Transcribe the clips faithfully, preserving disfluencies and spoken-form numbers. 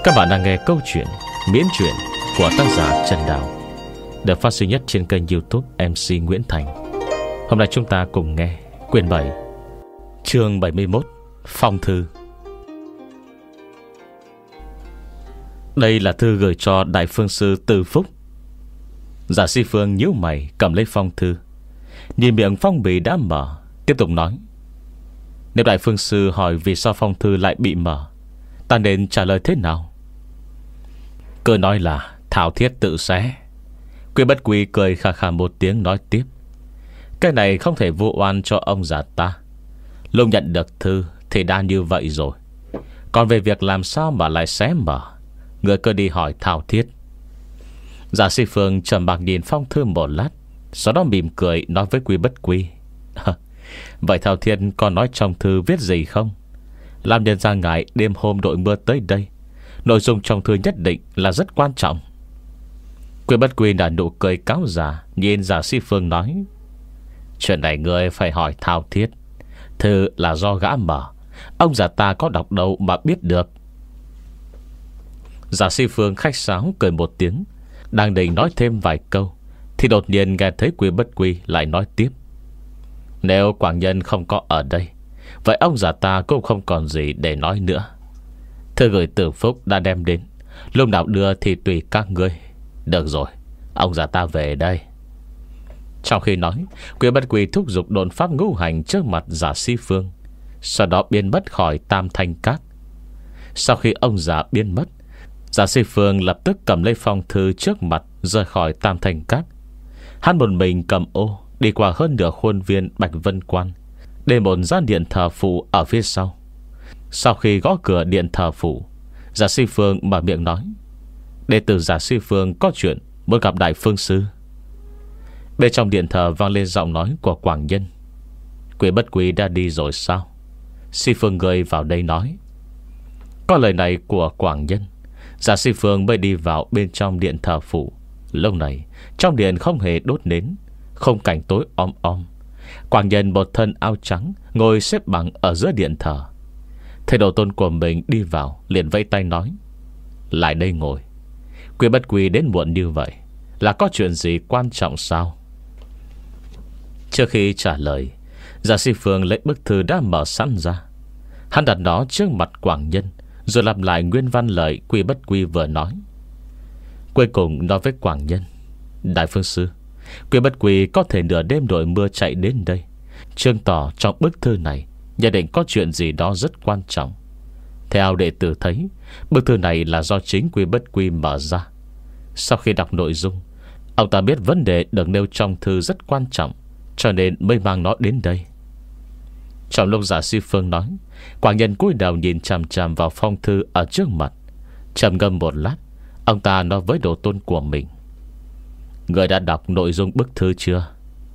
Các bạn đang nghe câu chuyện miễn truyện của tác giả Trần Đào, được phát sinh nhất trên kênh YouTube em xê Nguyễn Thành. Hôm nay chúng ta cùng nghe quyển bảy, chương bảy mươi mốt, Phong thư. Đây là thư gửi cho Đại Phương Sư Từ Phúc. Giả Si Phương nhíu mày cầm lấy phong thư, nhìn miệng phong bì đã mở, tiếp tục nói: Nếu Đại Phương Sư hỏi vì sao phong thư lại bị mở, ta nên trả lời thế nào? Cứ nói là thảo thiết tự xé. Quy Bất Quy cười khà khà một tiếng nói tiếp: Cái này không thể vu oan cho ông già ta. Lúc nhận được thư thì đã như vậy rồi. Còn về việc làm sao mà lại xé mở, người cứ đi hỏi thảo thiết. Giả Si Phương trầm mặc nhìn phong thư một lát, sau đó mỉm cười nói với Quy Bất Quy: Vậy thảo thiết còn nói trong thư viết gì không? Làm nhân ra ngại đêm hôm đội mưa tới đây, nội dung trong thư nhất định là rất quan trọng. Quy Bất Quy đã nụ cười cáo già, nhìn Giả Si Phương nói: Chuyện này ngươi phải hỏi thao thiết. Thư là do gã mở, ông già ta có đọc đâu mà biết được. Giả Si Phương khách sáo cười một tiếng, đang định nói thêm vài câu thì đột nhiên nghe thấy Quy Bất Quy lại nói tiếp: Nếu Quảng Nhân không có ở đây, vậy ông già ta cũng không còn gì để nói nữa. Thư gửi Từ Phúc đã đem đến, lúc nào đưa thì tùy các ngươi. Được rồi, ông già ta về đây. Trong khi nói, Quy Bất Quy thúc giục độn pháp ngũ hành trước mặt Giả Si Phương, sau đó biến mất khỏi Tam Thanh Các. Sau khi ông già biến mất, Giả Si Phương lập tức cầm lấy phong thư trước mặt, rời khỏi Tam Thanh Các. Hắn một mình cầm ô đi qua hơn nửa khuôn viên Bạch Vân Quan, đến một gian điện thờ phụ ở phía sau. Sau khi gõ cửa điện thờ phụ, Giả Si Phương mở miệng nói: Đệ tử Giả Si Phương có chuyện muốn gặp Đại Phương Sư. Bên trong điện thờ vang lên giọng nói của Quảng Nhân: Quy Bất Quy đã đi rồi sao? Si Phương người vào đây nói. Có lời này của Quảng Nhân, Giả Si Phương mới đi vào bên trong điện thờ phụ. Lúc này trong điện không hề đốt nến, không cảnh tối om om. Quảng Nhân một thân áo trắng ngồi xếp bằng ở giữa điện thờ. Thầy đồ tôn của mình đi vào, liền vẫy tay nói: Lại đây ngồi. Quy Bất Quy đến muộn như vậy là có chuyện gì quan trọng sao? Trước khi trả lời, Giả Si Phương lấy bức thư đã mở sẵn ra. Hắn đặt nó trước mặt Quảng Nhân, rồi lặp lại nguyên văn lời Quy Bất Quy vừa nói. Cuối cùng nói với Quảng Nhân: Đại Phương Sư, Quy Bất Quy có thể nửa đêm đội mưa chạy đến đây, chứng tỏ trong bức thư này nhận định có chuyện gì đó rất quan trọng. Theo đệ tử thấy, bức thư này là do chính Quy Bất Quy mở ra. Sau khi đọc nội dung, ông ta biết vấn đề được nêu trong thư rất quan trọng, cho nên mới mang nó đến đây. Trong lúc Giả Si Phương nói, Quảng Nhân cúi đầu nhìn chằm chằm vào phong thư ở trước mặt. Trầm ngâm một lát, ông ta nói với đồ tôn của mình: Người đã đọc nội dung bức thư chưa?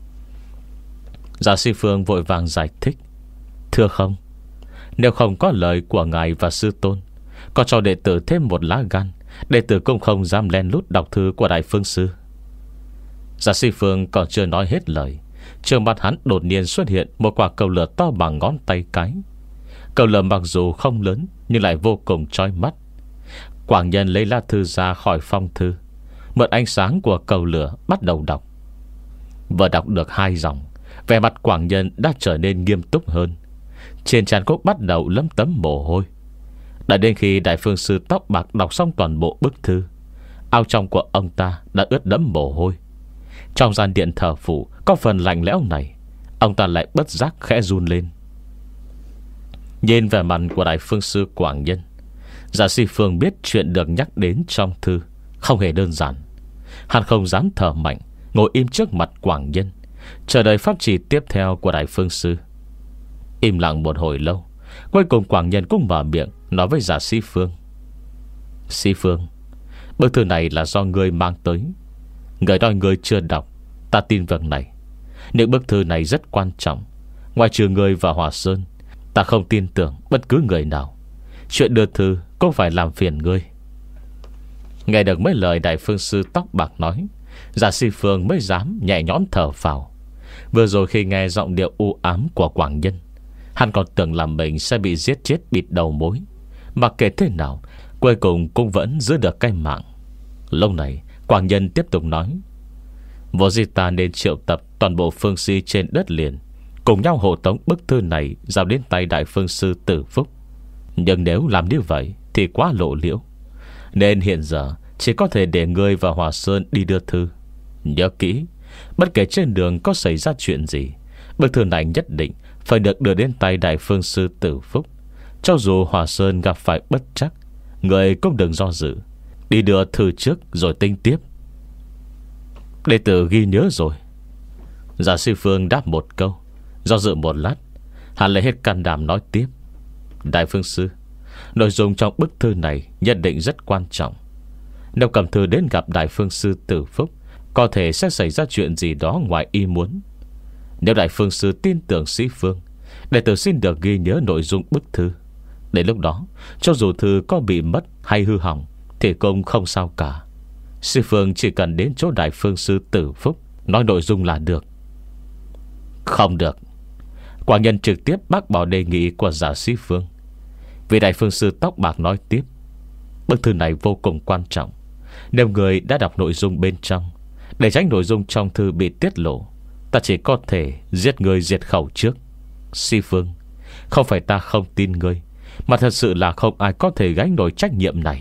Giả Si Phương vội vàng giải thích: Thưa không, nếu không có lời của ngài và sư tôn, có cho đệ tử thêm một lá gan, đệ tử cũng không dám len lút đọc thư của Đại Phương Sư. Giả Si Phương còn chưa nói hết lời, trước mặt hắn đột nhiên xuất hiện một quả cầu lửa to bằng ngón tay cái. Cầu lửa mặc dù không lớn, nhưng lại vô cùng chói mắt. Quảng Nhân lấy lá thư ra khỏi phong thư, mượn ánh sáng của cầu lửa bắt đầu đọc. Vừa đọc được hai dòng, vẻ mặt Quảng Nhân đã trở nên nghiêm túc hơn. Trên trán cũng bắt đầu lấm tấm mồ hôi. Đã đến khi Đại Phương Sư tóc bạc đọc xong toàn bộ bức thư, áo trong của ông ta đã ướt đẫm mồ hôi. Trong gian điện thờ phụ có phần lạnh lẽo này, ông ta lại bất giác khẽ run lên. Nhìn vẻ mặt của Đại Phương Sư Quảng Nhân, Giả Si Phương biết chuyện được nhắc đến trong thư không hề đơn giản. Hắn không dám thở mạnh, ngồi im trước mặt Quảng Nhân, chờ đợi pháp chỉ tiếp theo của Đại Phương Sư. Im lặng một hồi lâu, cuối cùng Quảng Nhân cũng mở miệng nói với Giả Si Phương: Si Phương, bức thư này là do ngươi mang tới. Người nói ngươi chưa đọc, ta tin việc này. Những bức thư này rất quan trọng. Ngoài trừ ngươi và Hòa Sơn, ta không tin tưởng bất cứ người nào. Chuyện đưa thư cũng phải làm phiền ngươi. Nghe được mấy lời Đại Phương Sư tóc bạc nói, Giả Si Phương mới dám nhẹ nhõm thở phào. Vừa rồi khi nghe giọng điệu u ám của Quảng Nhân, hắn còn tưởng là mình sẽ bị giết chết bịt đầu mối. Mặc kệ thế nào, cuối cùng cũng vẫn giữ được cái mạng. Lúc này Quảng Nhân tiếp tục nói: Vô gì ta nên triệu tập toàn bộ phương sĩ trên đất liền, cùng nhau hộ tống bức thư này giao đến tay Đại Phương Sư Tử Phúc. Nhưng nếu làm như vậy thì quá lộ liễu, nên hiện giờ chỉ có thể để ngươi và Hòa Sơn đi đưa thư. Nhớ kỹ, bất kể trên đường có xảy ra chuyện gì, bức thư này nhất định phải được đưa đến tay Đại Phương Sư Tử Phúc. Cho dù Hòa Sơn gặp phải bất trắc, người cũng đừng do dự, đi đưa thư trước rồi tính tiếp. Đệ tử ghi nhớ rồi. Giả Sư Phương đáp một câu, do dự một lát, hắn lấy hết can đảm nói tiếp: Đại Phương Sư, nội dung trong bức thư này nhất định rất quan trọng. Nếu cầm thư đến gặp Đại Phương Sư Tử Phúc, có thể sẽ xảy ra chuyện gì đó ngoài ý muốn. Nếu Đại Phương Sư tin tưởng Sĩ Phương, đệ tử xin được ghi nhớ nội dung bức thư. Đến lúc đó, cho dù thư có bị mất hay hư hỏng thì cũng không sao cả. Sĩ Phương chỉ cần đến chỗ Đại Phương Sư Tử Phúc nói nội dung là được. Không được. Quảng Nhân trực tiếp bác bỏ đề nghị của Giả Sĩ Phương. Vì Đại Phương Sư tóc bạc nói tiếp: Bức thư này vô cùng quan trọng. Nếu người đã đọc nội dung bên trong, để tránh nội dung trong thư bị tiết lộ, ta chỉ có thể giết người diệt khẩu trước. Sĩ Phương, không phải ta không tin ngươi, mà thật sự là không ai có thể gánh nổi trách nhiệm này.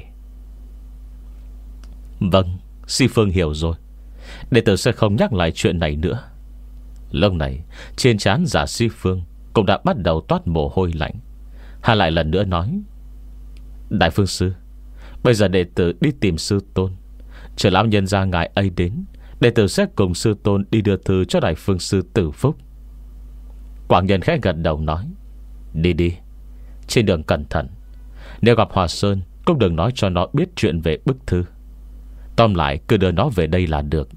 Vâng, Sĩ Phương hiểu rồi. Đệ tử sẽ không nhắc lại chuyện này nữa. Lúc này trên trán Giả Sĩ Phương cũng đã bắt đầu toát mồ hôi lạnh. Hắn lại lần nữa nói: Đại Phương Sư, bây giờ đệ tử đi tìm sư tôn. Chờ lão nhân gia ngài ấy đến, đệ tử sẽ cùng sư tôn đi đưa thư cho Đại Phương Sư Tử Phúc. Quảng Nhân khẽ gật đầu nói: Đi đi, trên đường cẩn thận. Nếu gặp Hòa Sơn cũng đừng nói cho nó biết chuyện về bức thư. Tóm lại cứ đưa nó về đây là được.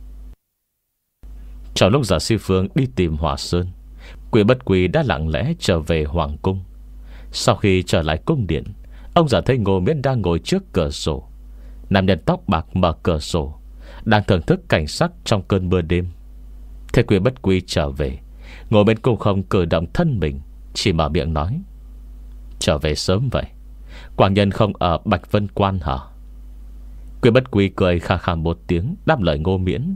Trong lúc Giả Sĩ Phương đi tìm Hòa Sơn, Quỷ Bất Quỷ đã lặng lẽ trở về Hoàng Cung. Sau khi trở lại cung điện, ông Giả thấy Ngô Miễn đang ngồi trước cửa sổ. Nam nhân tóc bạc mở cửa sổ, đang thưởng thức cảnh sắc trong cơn mưa đêm. Thế Quỷ Bất Quỷ trở về, Ngô Miễn cũng không cử động thân mình, chỉ mở miệng nói: Trở về sớm vậy, Quảng Nhân không ở Bạch Vân Quan hả? Quỷ Bất Quỷ cười kha kha một tiếng, đáp lời Ngô Miễn: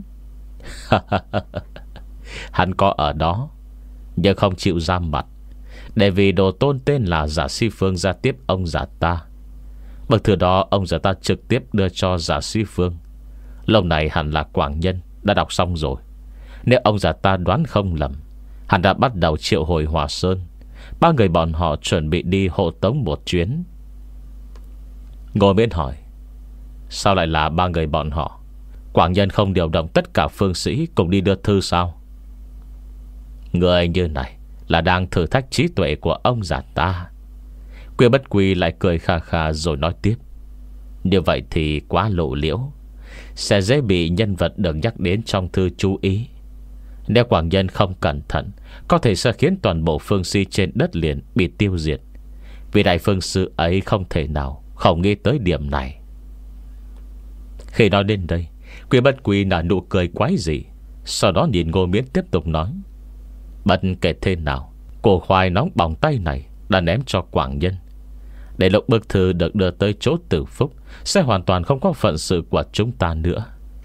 Hắn có ở đó, nhưng không chịu ra mặt, để vì đồ tôn tên là Giả Sĩ Phương ra tiếp ông già ta. Bậc thư đó ông già ta trực tiếp đưa cho Giả Sĩ Phương. Lâu này hẳn là Quảng Nhân đã đọc xong rồi. Nếu ông già ta đoán không lầm, hắn đã bắt đầu triệu hồi Hòa Sơn. Ba người bọn họ chuẩn bị đi hộ tống một chuyến. Ngô Miễn hỏi: Sao lại là ba người bọn họ? Quảng Nhân không điều động tất cả phương sĩ cùng đi đưa thư sao? Người như này là đang thử thách trí tuệ của ông già ta. Quỷ Bất Quỷ lại cười kha kha rồi nói tiếp: Như vậy thì quá lộ liễu, sẽ dễ bị nhân vật được nhắc đến trong thư chú ý. Nếu Quảng Nhân không cẩn thận, có thể sẽ khiến toàn bộ phương sĩ trên đất liền bị tiêu diệt. Vì Đại Phương Sư ấy không thể nào không nghĩ tới điểm này. Khi nói đến đây, Quỷ Bất Quỷ nở nụ cười quái dị, sau đó nhìn Ngô Miễn tiếp tục nói: Bất kể thế nào, củ khoai nóng bỏng tay này đã ném cho Quảng Nhân. Để lúc bức thư được đưa tới chỗ Tử Phúc, sẽ hoàn toàn không có phận sự của chúng ta nữa.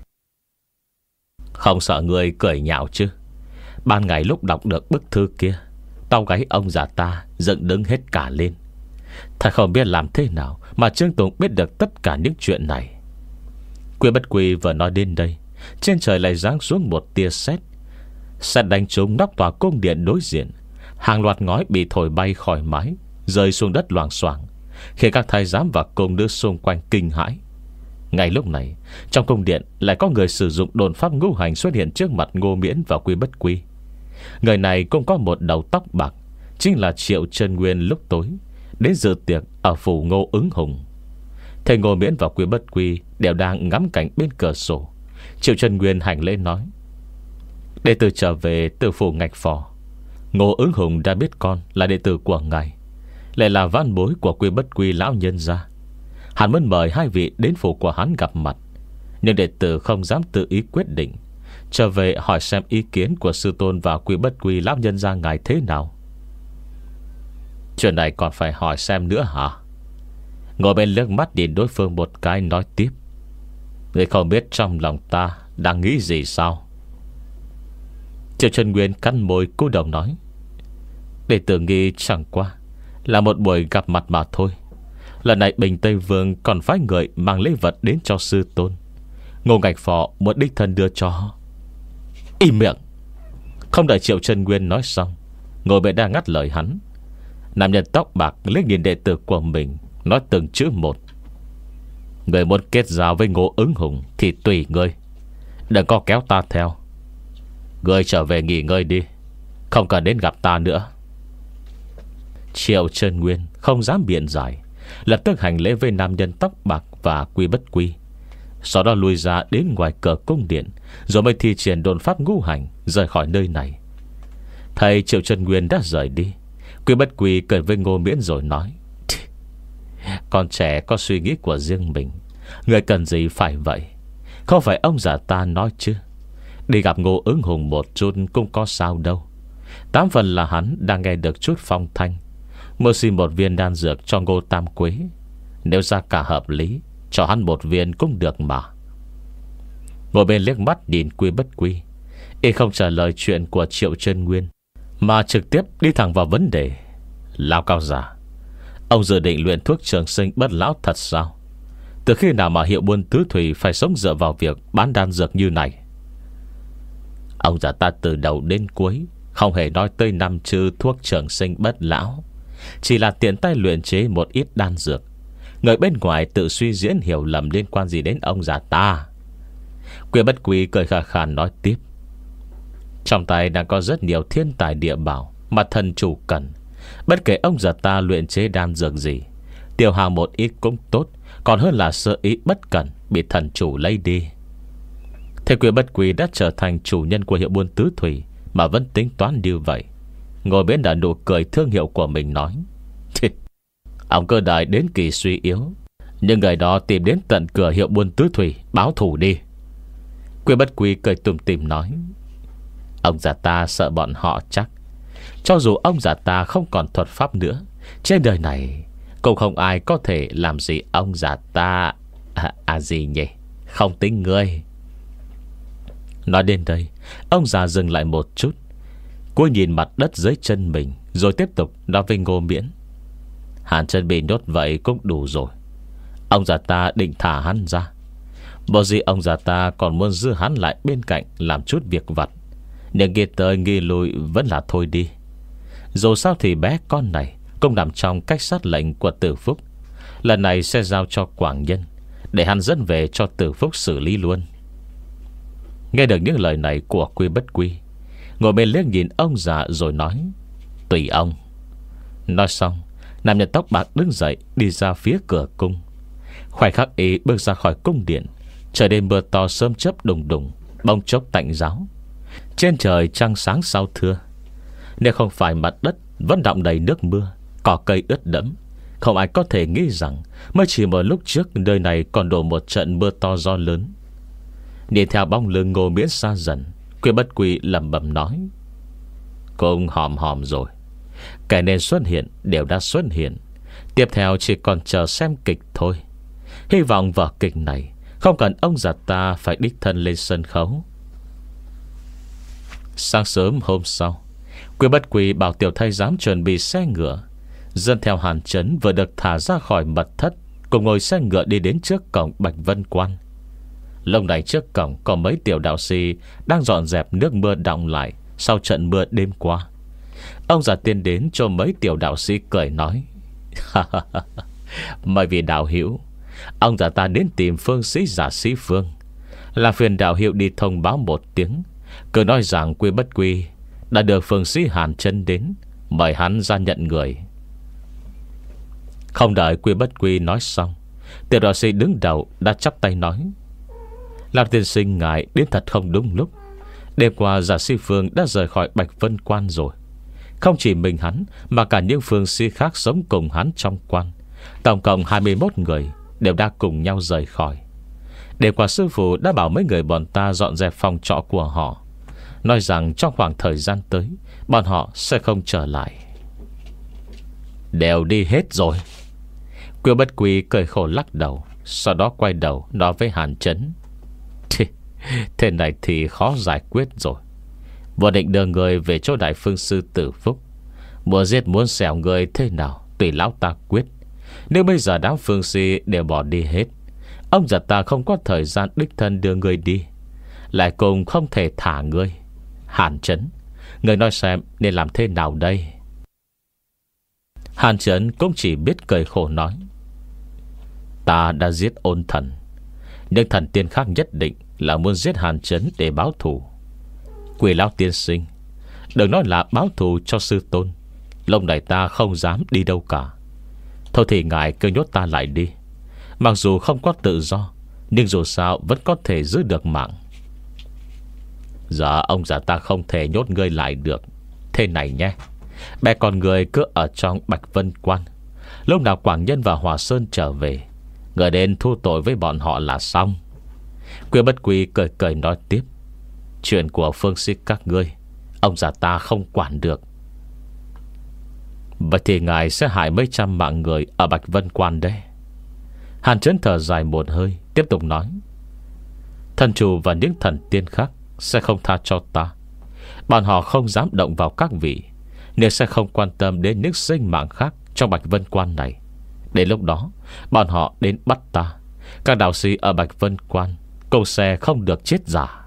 Không sợ người cười nhạo chứ? Ban ngày lúc đọc được bức thư kia, tao gáy ông già ta dựng đứng hết cả lên. Thật không biết làm thế nào mà Trương Tùng biết được tất cả những chuyện này. Quỷ Bất Quỷ vừa nói đến đây, trên trời lại giáng xuống một tia sét. Sét đánh trúng nóc tòa cung điện đối diện. Hàng loạt ngói bị thổi bay khỏi mái, rơi xuống đất loảng xoảng, khiến các thái giám và cung nữ xung quanh kinh hãi. Ngay lúc này, trong cung điện lại có người sử dụng đồn pháp ngũ hành xuất hiện trước mặt Ngô Miễn và Quỷ Bất Quỷ. Người này cũng có một đầu tóc bạc, chính là Triệu Chân Nguyên lúc tối đến dự tiệc ở phủ Ngô Ứng Hùng. Thầy Ngô Miễn và Quỷ Bất Quỷ đều đang ngắm cảnh bên cửa sổ. Triệu Chân Nguyên hành lễ nói: Đệ tử trở về từ phủ Ngạch Phò. Ngô Ứng Hùng đã biết con là đệ tử của ngài, lại là vãn bối của Quỷ Bất Quỷ lão nhân gia. Hắn muốn mời hai vị đến phủ của hắn gặp mặt, nhưng đệ tử không dám tự ý quyết định, trở về hỏi xem ý kiến của sư tôn và Quỷ Bất Quỷ lão nhân gia ngài thế nào. Chuyện này còn phải hỏi xem nữa hả? Ngồi bên liếc mắt nhìn đối phương một cái, nói tiếp: Ngươi không biết trong lòng ta đang nghĩ gì sao? Triệu Chân Nguyên cắn môi cúi đầu nói: Đệ tử nghĩ chẳng qua là một buổi gặp mặt mà thôi. Lần này Bình Tây Vương còn phái người mang lễ vật đến cho sư tôn. Ngô Ngạch Phò muốn đích thân đưa cho. Im miệng! Không đợi Triệu Chân Nguyên nói xong, Ngô Bệ đang ngắt lời hắn. Nam nhân tóc bạc liếc nhìn đệ tử của mình, nói từng chữ một: Người muốn kết giao với Ngô Ứng Hùng thì tùy ngươi, đừng có kéo ta theo. Ngươi trở về nghỉ ngơi đi, không cần đến gặp ta nữa. Triệu Chân Nguyên không dám biện giải, lập tức hành lễ với nam nhân tóc bạc và Quy Bất Quy. Sau đó lui ra đến ngoài cửa cung điện, rồi mới thi triển độn pháp ngũ hành rời khỏi nơi này. Thầy Triệu Chân Nguyên đã rời đi, Quy Bất Quy cười với Ngô Miễn rồi nói: Con trẻ có suy nghĩ của riêng mình, người cần gì phải vậy? Không phải ông già ta nói chứ, đi gặp Ngô Ứng Hùng một chút cũng có sao đâu. Tám phần là hắn đang nghe được chút phong thanh, mua xin một viên đan dược cho Ngô Tam Quế. Nếu ra cả hợp lý, cho hắn một viên cũng được mà. Ngồi bên liếc mắt nhìn Quy Bất Quy, y không trả lời chuyện của Triệu Chân Nguyên, mà trực tiếp đi thẳng vào vấn đề. Lão cao giả, ông dự định luyện thuốc trường sinh bất lão thật sao? Từ khi nào mà Hiệu Buôn Tứ Thủy phải sống dựa vào việc bán đan dược như này? Ông già ta từ đầu đến cuối không hề nói tới năm chữ thuốc trường sinh bất lão, chỉ là tiện tay luyện chế một ít đan dược. Người bên ngoài tự suy diễn hiểu lầm liên quan gì đến ông già ta? Quy Bất Quy cười khà khà nói tiếp: Trong tay đang có rất nhiều thiên tài địa bảo mà thần chủ cần. Bất kể ông già ta luyện chế đan dược gì, tiêu hao một ít cũng tốt, còn hơn là sơ ý bất cẩn bị thần chủ lấy đi. Thế Quy Bất Quy đã trở thành chủ nhân của Hiệu Buôn Tứ Thủy mà vẫn tính toán như vậy. Ngồi bên đã nụ cười thương hiệu của mình nói: Ông cơ đại đến kỳ suy yếu, nhưng người đó tìm đến tận cửa Hiệu Buôn Tứ Thủy báo thù đi. Quy Bất Quy cười tủm tỉm nói: Ông già ta sợ bọn họ chắc. Cho dù ông già ta không còn thuật pháp nữa, trên đời này cũng không ai có thể làm gì ông già ta. À, à gì nhỉ? Không tính ngươi. Nói đến đây, ông già dừng lại một chút, cúi nhìn mặt đất dưới chân mình, rồi tiếp tục nói với Ngô Miễn: Hàn Chân bị nhốt vậy cũng đủ rồi. Ông già ta định thả hắn ra, bộ gì ông già ta còn muốn giữ hắn lại bên cạnh làm chút việc vặt. Nhưng nghĩ tới nghi lui vẫn là thôi đi. Dù sao thì bé con này cũng nằm trong cách sát lệnh của Tử Phúc. Lần này sẽ giao cho Quảng Nhân, để hắn dẫn về cho Tử Phúc xử lý luôn. Nghe được những lời này của Quy Bất Quy, ngồi bên liếc nhìn ông già rồi nói: Tùy ông. Nói xong, nam nhân tóc bạc đứng dậy đi ra phía cửa cung. Khoảnh khắc ý bước ra khỏi cung điện, trời đêm mưa to sớm chớp đùng đùng, bông chốc tạnh giáo. Trên trời trăng sáng sao thưa. Nếu không phải mặt đất vẫn đọng đầy nước mưa, cỏ cây ướt đẫm, không ai có thể nghĩ rằng mới chỉ một lúc trước nơi này còn đổ một trận mưa to gió lớn. Nhìn theo bóng lưng Ngô Miễn xa dần, Quy Bất Quy lẩm bẩm nói: Cũng hòm hòm rồi. Kẻ nên xuất hiện đều đã xuất hiện, tiếp theo chỉ còn chờ xem kịch thôi. Hy vọng vở kịch này không cần ông già ta phải đích thân lên sân khấu. Sáng sớm hôm sau, Quy Bất Quy bảo tiểu thái giám chuẩn bị xe ngựa, dân theo Hàn Trấn vừa được thả ra khỏi mật thất, cùng ngồi xe ngựa đi đến trước cổng Bạch Vân Quan. Lúc này trước cổng có mấy tiểu đạo sĩ đang dọn dẹp nước mưa đọng lại sau trận mưa đêm qua. Ông già tiến đến cho mấy tiểu đạo sĩ cười nói: Bởi vì đạo hữu, ông già ta đến tìm phương sĩ giả sĩ Phương, là phiền đạo hữu đi thông báo một tiếng, cứ nói rằng Quy Bất Quy đã được phương sĩ Hàn Chân đến, mời hắn ra nhận người. Không đợi Quy Bất Quy nói xong, tiểu đạo sĩ đứng đầu đã chắp tay nói: Làm tiên sinh ngài đến thật không đúng lúc. Đêm qua giả sĩ Phương đã rời khỏi Bạch Vân Quan rồi. Không chỉ mình hắn, mà cả những phương sĩ khác sống cùng hắn trong quan, tổng cộng hai mươi mốt người đều đã cùng nhau rời khỏi. Đêm qua sư phụ đã bảo mấy người bọn ta dọn dẹp phòng trọ của họ, nói rằng trong khoảng thời gian tới bọn họ sẽ không trở lại. Đều đi hết rồi. Quyêu Bất Quy cười khổ lắc đầu, sau đó quay đầu nói với Hàn Chấn: Thế này thì khó giải quyết rồi. Vừa định đưa người về chỗ Đại Phương Sư Tử Phúc, muốn giết muốn xẻo người thế nào tùy lão ta quyết. Nếu bây giờ đám phương si đều bỏ đi hết, ông già ta không có thời gian đích thân đưa người đi, lại cùng không thể thả người. Hàn Chấn, người nói xem nên làm thế nào đây? Hàn Chấn cũng chỉ biết cười khổ nói: Ta đã giết Ôn Thần, nhưng thần tiên khác nhất định là muốn giết Hàn Chấn để báo thù. Quỷ lão tiên sinh, đừng nói là báo thù cho sư tôn, lúc này ta không dám đi đâu cả. Thôi thì ngài cứ nhốt ta lại đi. Mặc dù không có tự do, nhưng dù sao vẫn có thể giữ được mạng. Dạ ông già ta không thể nhốt ngươi lại được. Thế này nhé, bè con người cứ ở trong Bạch Vân Quan, lúc nào Quảng Nhân và Hòa Sơn trở về, người đến thu tội với bọn họ là xong. Quyêu Bất Quy cười cười nói tiếp: Chuyện của phương sĩ các ngươi, ông già ta không quản được. Vậy thì ngài sẽ hại mấy trăm mạng người ở Bạch Vân Quan đấy. Hàn Chấn thở dài một hơi, tiếp tục nói: Thần chủ và những thần tiên khác sẽ không tha cho ta. Bọn họ không dám động vào các vị, nên sẽ không quan tâm đến những sinh mạng khác trong Bạch Vân Quan này. Đến lúc đó bọn họ đến bắt ta, các đạo sĩ ở Bạch Vân Quan cũng sẽ không được chết giả.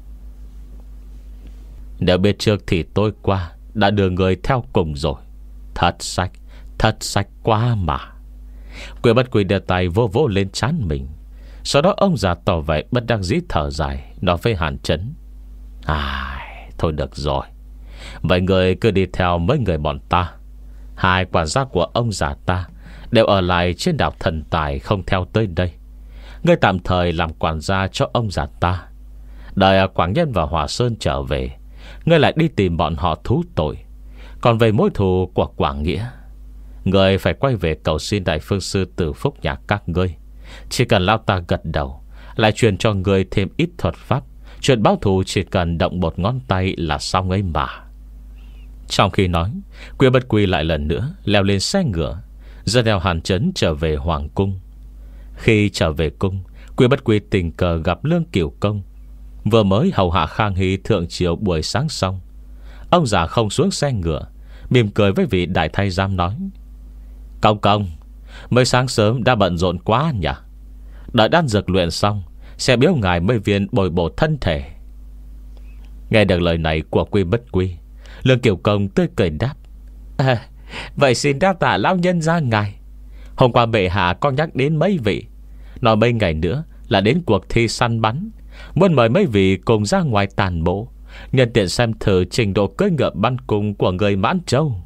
Nếu biết trước thì tôi qua đã đưa người theo cùng rồi. Thật sách, thật sách quá mà. Quyêu Bất Quy đưa tay vô vỗ lên trán mình. Sau đó ông già tỏ vẻ bất đắc dĩ thở dài, nói với Hàn Chấn: À, thôi được rồi, vậy người cứ đi theo mấy người bọn ta. Hai quản gia của ông già ta đều ở lại trên đảo Thần Tài, không theo tới đây. Ngươi tạm thời làm quản gia cho ông già ta. Đợi Quảng Nhân và Hòa Sơn trở về, ngươi lại đi tìm bọn họ thú tội. Còn về mối thù của Quảng Nghĩa, ngươi phải quay về cầu xin Đại Phương Sư Tử Phúc nhà các ngươi. Chỉ cần lão ta gật đầu, lại truyền cho ngươi thêm ít thuật pháp, chuyện báo thù chỉ cần động một ngón tay là xong ấy mà. Trong khi nói, Quyêu Bất Quy lại lần nữa leo lên xe ngựa, dẫn theo Hàn Chấn trở về Hoàng Cung. Khi trở về cung, Quyêu Bất Quy tình cờ gặp Lương Cửu Công, vừa mới hầu hạ Khang Hy thượng triều buổi sáng xong. Ông già không xuống xe ngựa, mỉm cười với vị đại thái giám nói: Công công, mới sáng sớm đã bận rộn quá nhỉ? Đợi đan dược luyện xong, sẽ biếu ngài mấy viên bồi bổ thân thể. Nghe được lời này của Quyêu Bất Quy, Lương Cửu Công tươi cười đáp: à, vậy xin đáp tạ lão nhân gia ngài. Hôm qua bệ hạ có nhắc đến mấy vị, nói mấy ngày nữa là đến cuộc thi săn bắn, muốn mời mấy vị cùng ra ngoài tàn bộ, nhân tiện xem thử trình độ cưỡi ngựa bắn cung của người Mãn Châu.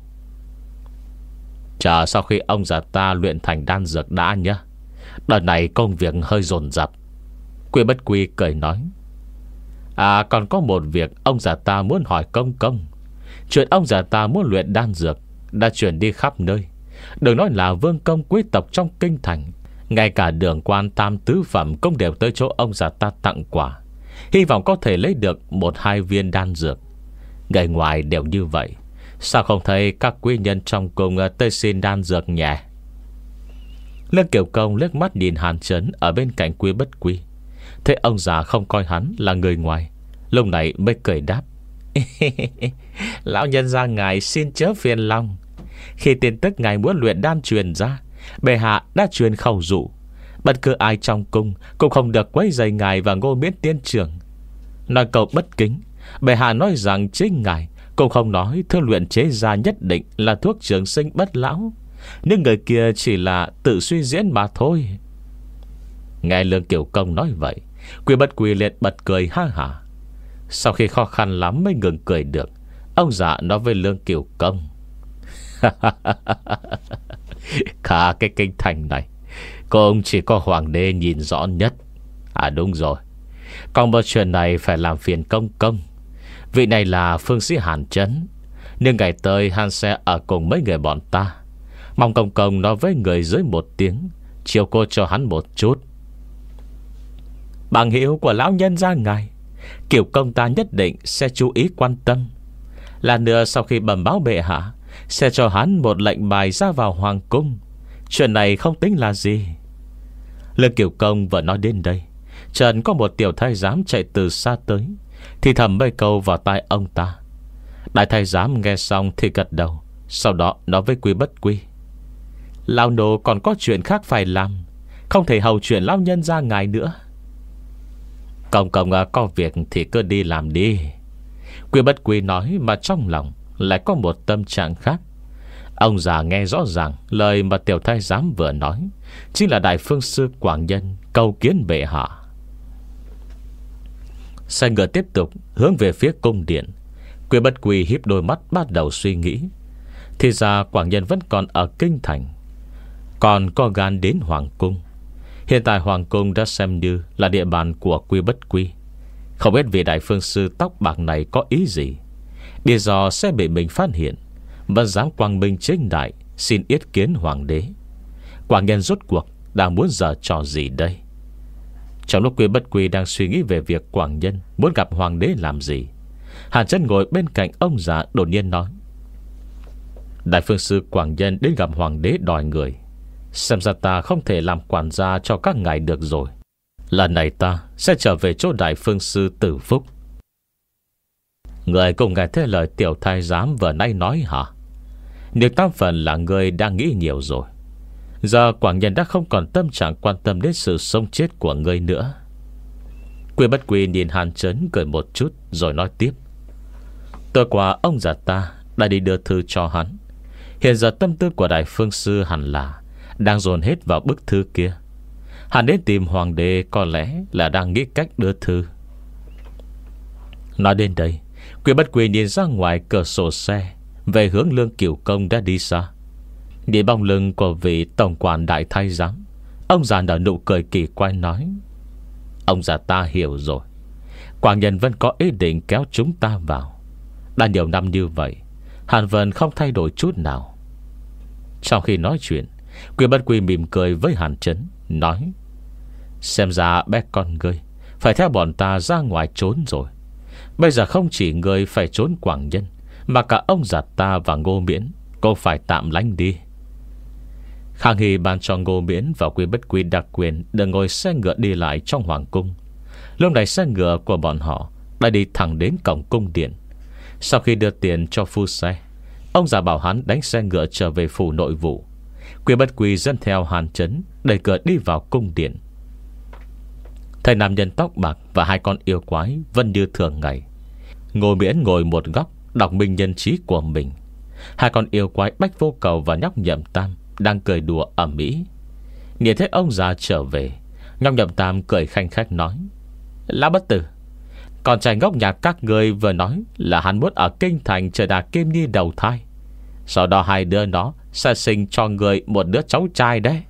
Chờ sau khi ông già ta luyện thành đan dược đã nhé. Đợt này công việc hơi dồn dập. Quyêu Bất Quy cười nói: À, còn có một việc ông già ta muốn hỏi công công. Chuyện ông già ta muốn luyện đan dược đã chuyển đi khắp nơi. Đừng nói là vương công quý tộc trong kinh thành, ngay cả đường quan tam tứ phẩm cũng đều tới chỗ ông già ta tặng quà, hy vọng có thể lấy được một hai viên đan dược. Người ngoài đều như vậy, sao không thấy các quý nhân trong cùng tới xin đan dược nhỉ? Lương Cửu Công liếc mắt nhìn Hàn Chấn ở bên cạnh Quyêu Bất Quy, thế ông già không coi hắn là người ngoài, lúc này mới cười đáp: Lão nhân gia ngài xin chớ phiền lòng. Khi tin tức ngài muốn luyện đan truyền ra, bệ hạ đã truyền khẩu dụ, bất cứ ai trong cung cũng không được quấy rầy ngài và Ngô Miễn tiên trưởng. Nói câu bất kính, bệ hạ nói rằng chính ngài cũng không nói thứ luyện chế ra nhất định là thuốc trường sinh bất lão, nhưng người kia chỉ là tự suy diễn mà thôi. Nghe Lương Cửu Công nói vậy, Quyêu Bất Quy liền bật cười ha hả. Sau khi khó khăn lắm mới ngừng cười được, ông già nói với Lương Cửu Công: Cả cái kinh thành này cũng chỉ có hoàng đế nhìn rõ nhất. À đúng rồi, còn một chuyện này phải làm phiền công công. Vị này là phương sĩ Hàn Chấn, nhưng ngày tới hắn sẽ ở cùng mấy người bọn ta. Mong công công nói với người dưới một tiếng, chiều cô cho hắn một chút. Bằng hữu của lão nhân gia ngài, Cửu công ta nhất định sẽ chú ý quan tâm. Là nữa sau khi bẩm báo bệ hạ, sẽ cho hắn một lệnh bài ra vào hoàng cung, Chuyện này không tính là gì. Lương Kiều Công vừa nói đến đây, Trần có một tiểu thái giám chạy từ xa tới, thì thầm mấy câu vào tai ông ta. Đại thái giám nghe xong thì gật đầu, sau đó nói với Quy Bất Quy: Lão nô còn có chuyện khác phải làm, không thể hầu chuyện lão nhân ra ngài nữa. Công công à, có việc thì cứ đi làm đi. Quy Bất Quy nói mà trong lòng lại có một tâm trạng khác. Ông già nghe rõ ràng lời mà tiểu thái giám vừa nói chính là đại phương sư Quảng Nhân cầu kiến bệ hạ. Xe ngựa tiếp tục hướng về phía cung điện. Quy Bất Quy híp đôi mắt bắt đầu suy nghĩ. Thì ra Quảng Nhân vẫn còn ở kinh thành, còn có gan đến hoàng cung. Hiện tại hoàng cung đã xem như là địa bàn của Quy Bất Quy. Không biết vị đại phương sư tóc bạc này có ý gì, lý do sẽ bị mình phát hiện, vẫn dám quang minh chính đại xin yết kiến hoàng đế. Quảng Nhân rốt cuộc đang muốn giở trò gì đây? Trong lúc Quy Bất Quy đang suy nghĩ về việc Quảng Nhân muốn gặp hoàng đế làm gì, Hàn Chân ngồi bên cạnh ông già đột nhiên nói: Đại phương sư Quảng Nhân đến gặp hoàng đế đòi người, xem ra ta không thể làm quản gia cho các ngài được rồi. Lần này ta sẽ trở về chỗ đại phương sư Tử Phúc. Người cùng nghe thấy lời tiểu thái giám vừa nay nói hả? Nếu tam phần là người đang nghĩ nhiều rồi. Giờ Quảng Nhân đã không còn tâm trạng quan tâm đến sự sống chết của ngươi nữa. Quy Bất Quy nhìn Hàn Chấn cười một chút rồi nói tiếp: Tối qua ông già ta đã đi đưa thư cho hắn. Hiện giờ tâm tư của đại phương sư hẳn là đang dồn hết vào bức thư kia. Hắn đến tìm hoàng đế có lẽ là đang nghĩ cách đưa thư. Nói đến đây, Quy Bất Quy nhìn ra ngoài cửa sổ xe về hướng Lương Kiều Công đã đi xa. Nhìn bóng lưng của vị tổng quản đại thái giám, ông già nở nụ cười kỳ quái nói: Ông già ta hiểu rồi. Quảng Nhân vẫn có ý định kéo chúng ta vào. Đã nhiều năm như vậy, Hàn Vân không thay đổi chút nào. Trong khi nói chuyện, Quy Bất Quy mỉm cười với Hàn Chấn, nói: Xem ra bé con ngươi phải theo bọn ta ra ngoài trốn rồi. Bây giờ không chỉ ngươi phải trốn Quảng Nhân, mà cả ông già ta và Ngô Miễn cũng phải tạm lánh đi. Khang Hy ban cho Ngô Miễn và Quy Bất Quy đặc quyền được ngồi xe ngựa đi lại trong hoàng cung. Lúc này xe ngựa của bọn họ đã đi thẳng đến cổng cung điện. Sau khi đưa tiền cho phu xe, ông già bảo hắn đánh xe ngựa trở về phủ nội vụ. Quy Bất Quy dẫn theo Hàn Chấn đẩy cửa đi vào cung điện. Thầy nam nhân tóc bạc và hai con yêu quái vẫn như thường ngày. Ngô Miễn ngồi một góc đọc minh nhân trí của mình. Hai con yêu quái Bách Vô Cầu và nhóc Nhậm Tam đang cười đùa ầm ĩ. Nhìn thấy ông già trở về, nhóc Nhậm Tam cười khanh khách nói: Lão bất tử, con trai ngốc nhà các ngươi vừa nói là hắn muốn ở kinh thành chờ Đà Kim Nhi đầu thai, sau đó hai đứa nó sẽ sinh cho người một đứa cháu trai đấy.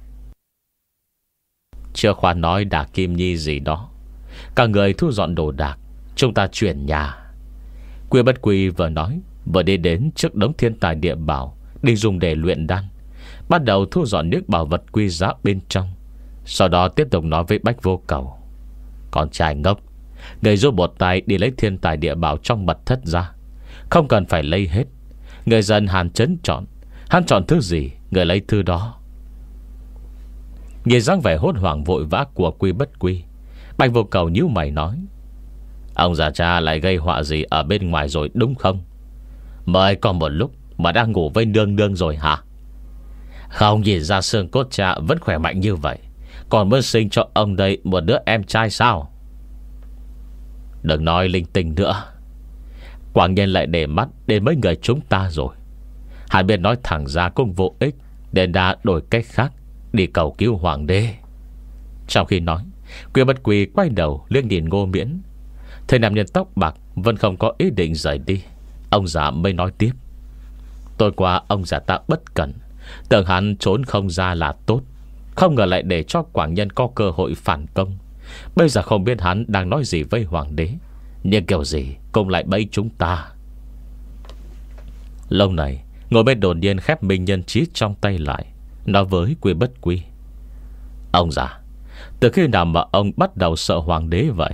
Chưa khoa nói Đà Kim Nhi gì đó. Cả người thu dọn đồ đạc, chúng ta chuyển nhà. Quy Bất Quy vừa nói vừa đi đến trước đống thiên tài địa bảo định dùng để luyện đan, bắt đầu thu dọn những bảo vật quý giá bên trong. Sau đó tiếp tục nói với Bách Vô Cầu: Con trai ngốc, người giúp một tay đi lấy thiên tài địa bảo trong mật thất ra. Không cần phải lấy hết. Người dân Hàn Chấn chọn, hắn chọn thứ gì người lấy thứ đó. Nhìn dáng vẻ hốt hoảng vội vã của Quy Bất Quy, Bách Vô Cầu nhíu mày nói: Ông già cha lại gây họa gì ở bên ngoài rồi đúng không? Mới còn một lúc mà đang ngủ với nương nương rồi hả? Không nhìn ra xương cốt cha vẫn khỏe mạnh như vậy, còn muốn sinh cho ông đây một đứa em trai sao? Đừng nói linh tinh nữa. Quảng Nhân lại để mắt đến mấy người chúng ta rồi. Hai bên nói thẳng ra cũng vô ích, nên đã đổi cách khác đi cầu cứu hoàng đế. Trong khi nói, Quy Bất Quy quay đầu liếc nhìn Ngô Miễn. Thầy nam nhân tóc bạc vẫn không có ý định rời đi. Ông già mới nói tiếp: Tối qua ông già ta bất cẩn, tưởng hắn trốn không ra là tốt, không ngờ lại để cho Quảng Nhân có cơ hội phản công. Bây giờ không biết hắn đang nói gì với hoàng đế, nhưng kiểu gì cũng lại bẫy chúng ta. Lâu này ngồi bên đồn nhiên khép minh nhân trí trong tay lại, nói với Quy Bất Quy: Ông già, từ khi nào mà ông bắt đầu sợ hoàng đế vậy?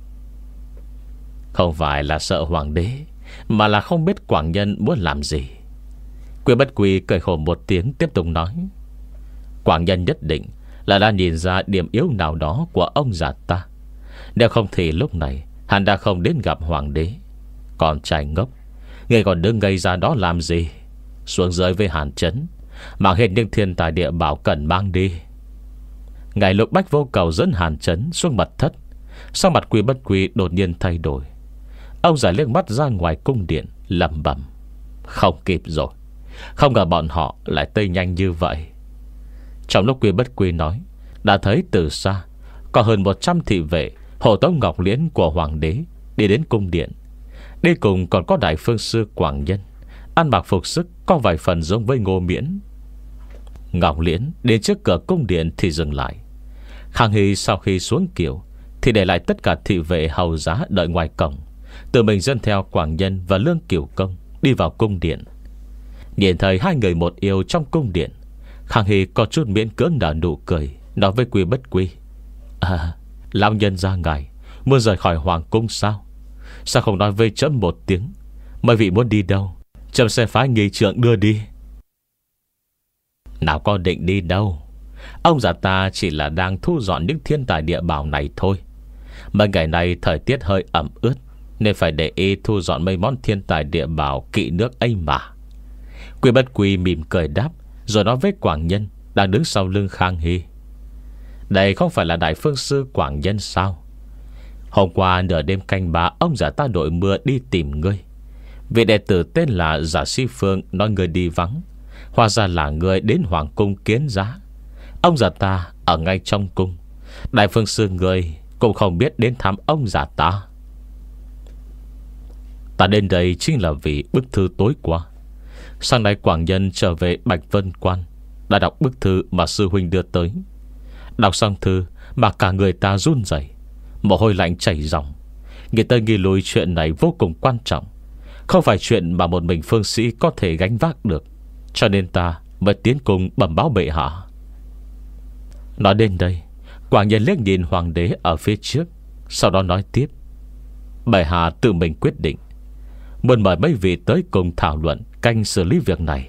Không phải là sợ hoàng đế, mà là không biết Quảng Nhân muốn làm gì. Quy Bất Quy cười khổ một tiếng tiếp tục nói: Quảng Nhân nhất định là đã nhìn ra điểm yếu nào đó của ông già ta. Nếu không thì lúc này hắn đã không đến gặp hoàng đế. Còn trai ngốc, ngươi còn đứng ngây ra đó làm gì? Xuống dưới với Hàn Trấn, mang hết những thiên tài địa bảo cần mang đi. Ngày lúc Bách Vô Cầu dẫn Hàn Trấn xuống mật thất, sau mặt Quy Bất Quy đột nhiên thay đổi. Ông già liếc mắt ra ngoài cung điện, lẩm bẩm: không kịp rồi. Không ngờ bọn họ lại tới nhanh như vậy. Trong lúc Quy Bất Quy nói, đã thấy từ xa có hơn một trăm thị vệ hộ tống ngọc liễn của hoàng đế đi đến cung điện. Đi cùng còn có đại phương sư Quảng Nhân, ăn mặc phục sức có vài phần giống với Ngô Miễn. Ngọc Liễn đến trước cửa cung điện thì dừng lại. Khang Hy sau khi xuống kiệu thì để lại tất cả thị vệ hầu giá đợi ngoài cổng, tự mình dẫn theo Quảng Nhân và Lương Cửu Công đi vào cung điện. Nhìn thấy hai người một yêu trong cung điện, Khang Hy có chút miễn cưỡng nở nụ cười, nói với Quy Bất Quy: À, lão nhân ra ngài muốn rời khỏi hoàng cung sao? Sao không nói với trẫm một tiếng? Mấy vị muốn đi đâu, trẫm sẽ phái nghi trượng đưa đi. Nào có định đi đâu. Ông già ta chỉ là đang thu dọn những thiên tài địa bảo này thôi. Mấy ngày nay thời tiết hơi ẩm ướt, nên phải để ý thu dọn mấy món thiên tài địa bảo kỵ nước ấy mà. Quy Bất Quy mỉm cười đáp, rồi nói với Quảng Nhân đang đứng sau lưng Khang Hy: Đây không phải là đại phương sư Quảng Nhân sao? Hôm qua nửa đêm canh ba, ông già ta đội mưa đi tìm ngươi. Vị đệ tử tên là Giả Si Phương nói ngươi đi vắng, hóa ra là ngươi đến hoàng cung kiến giá. Ông già ta ở ngay trong cung. Đại phương sư ngươi cũng không biết đến thăm ông già ta. Ta đến đây chính là vì bức thư tối qua. Sáng nay Quảng Nhân trở về Bạch Vân Quan, đã đọc bức thư mà sư huynh đưa tới. Đọc xong thư mà cả người ta run rẩy, mồ hôi lạnh chảy ròng. Người ta nghi lùi chuyện này vô cùng quan trọng, không phải chuyện mà một mình phương sĩ có thể gánh vác được, cho nên ta mới tiến cùng bẩm báo bệ hạ. Nói đến đây, Quảng Nhân liếc nhìn hoàng đế ở phía trước, sau đó nói tiếp: Bệ hạ tự mình quyết định, muốn mời mấy vị tới cùng thảo luận canh xử lý việc này.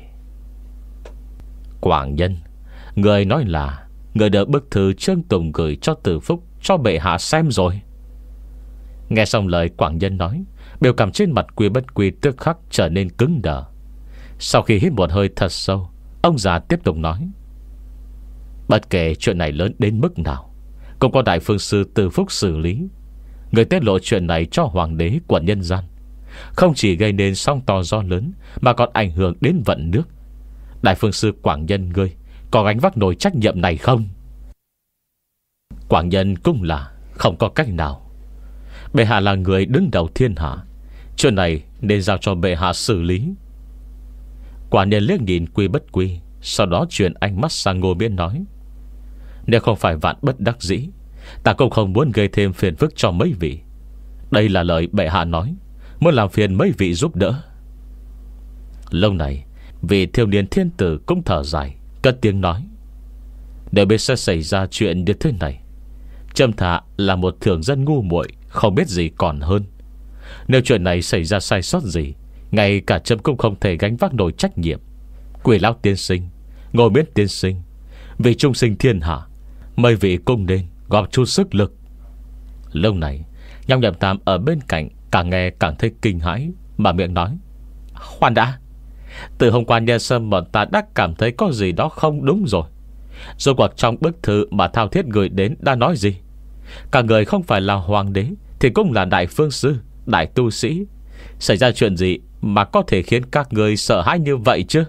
Quảng Nhân, người nói là người đỡ bức thư Trương Tùng gửi cho Từ Phúc cho bệ hạ xem rồi. Nghe xong lời Quảng Nhân nói, biểu cảm trên mặt Quy Bất Quy tức khắc trở nên cứng đờ. Sau khi hít một hơi thật sâu, ông già tiếp tục nói: Bất kể chuyện này lớn đến mức nào, cũng có đại phương sư Từ Phúc xử lý. Người tiết lộ chuyện này cho hoàng đế của nhân gian, không chỉ gây nên sóng to gió lớn, mà còn ảnh hưởng đến vận nước. Đại phương sư Quảng Nhân ngươi có gánh vác nổi trách nhiệm này không? Quảng Nhân cũng là không có cách nào. Bệ hạ là người đứng đầu thiên hạ, chuyện này nên giao cho bệ hạ xử lý. Quảng Nhân liếc nhìn Quy Bất Quy, sau đó chuyển ánh mắt sang Ngô Miễn nói: Nếu không phải vạn bất đắc dĩ, ta cũng không muốn gây thêm phiền phức cho mấy vị. Đây là lời bệ hạ nói, muốn làm phiền mấy vị giúp đỡ. Lâu này, vị thiếu niên thiên tử cũng thở dài, cất tiếng nói: Nếu biết sẽ xảy ra chuyện như thế này, trẫm thà là một thường dân ngu muội, không biết gì còn hơn. Nếu chuyện này xảy ra sai sót gì, ngay cả trẫm cũng không thể gánh vác nổi trách nhiệm. Quỷ lão tiên sinh, Ngô Miễn tiên sinh, vì trung sinh thiên hạ, mấy vị cũng nên góp chút sức lực. Lâu này, Nhong Nhậm Tam ở bên cạnh càng nghe càng thấy kinh hãi, mà miệng nói: Khoan đã, từ hôm qua Nhân Sâm bọn ta đã cảm thấy có gì đó không đúng rồi. Rồi cuộc trong bức thư mà Thao Thiết gửi đến đã nói gì? Cả người không phải là hoàng đế thì cũng là đại phương sư, đại tu sĩ. Xảy ra chuyện gì mà có thể khiến các người sợ hãi như vậy chứ?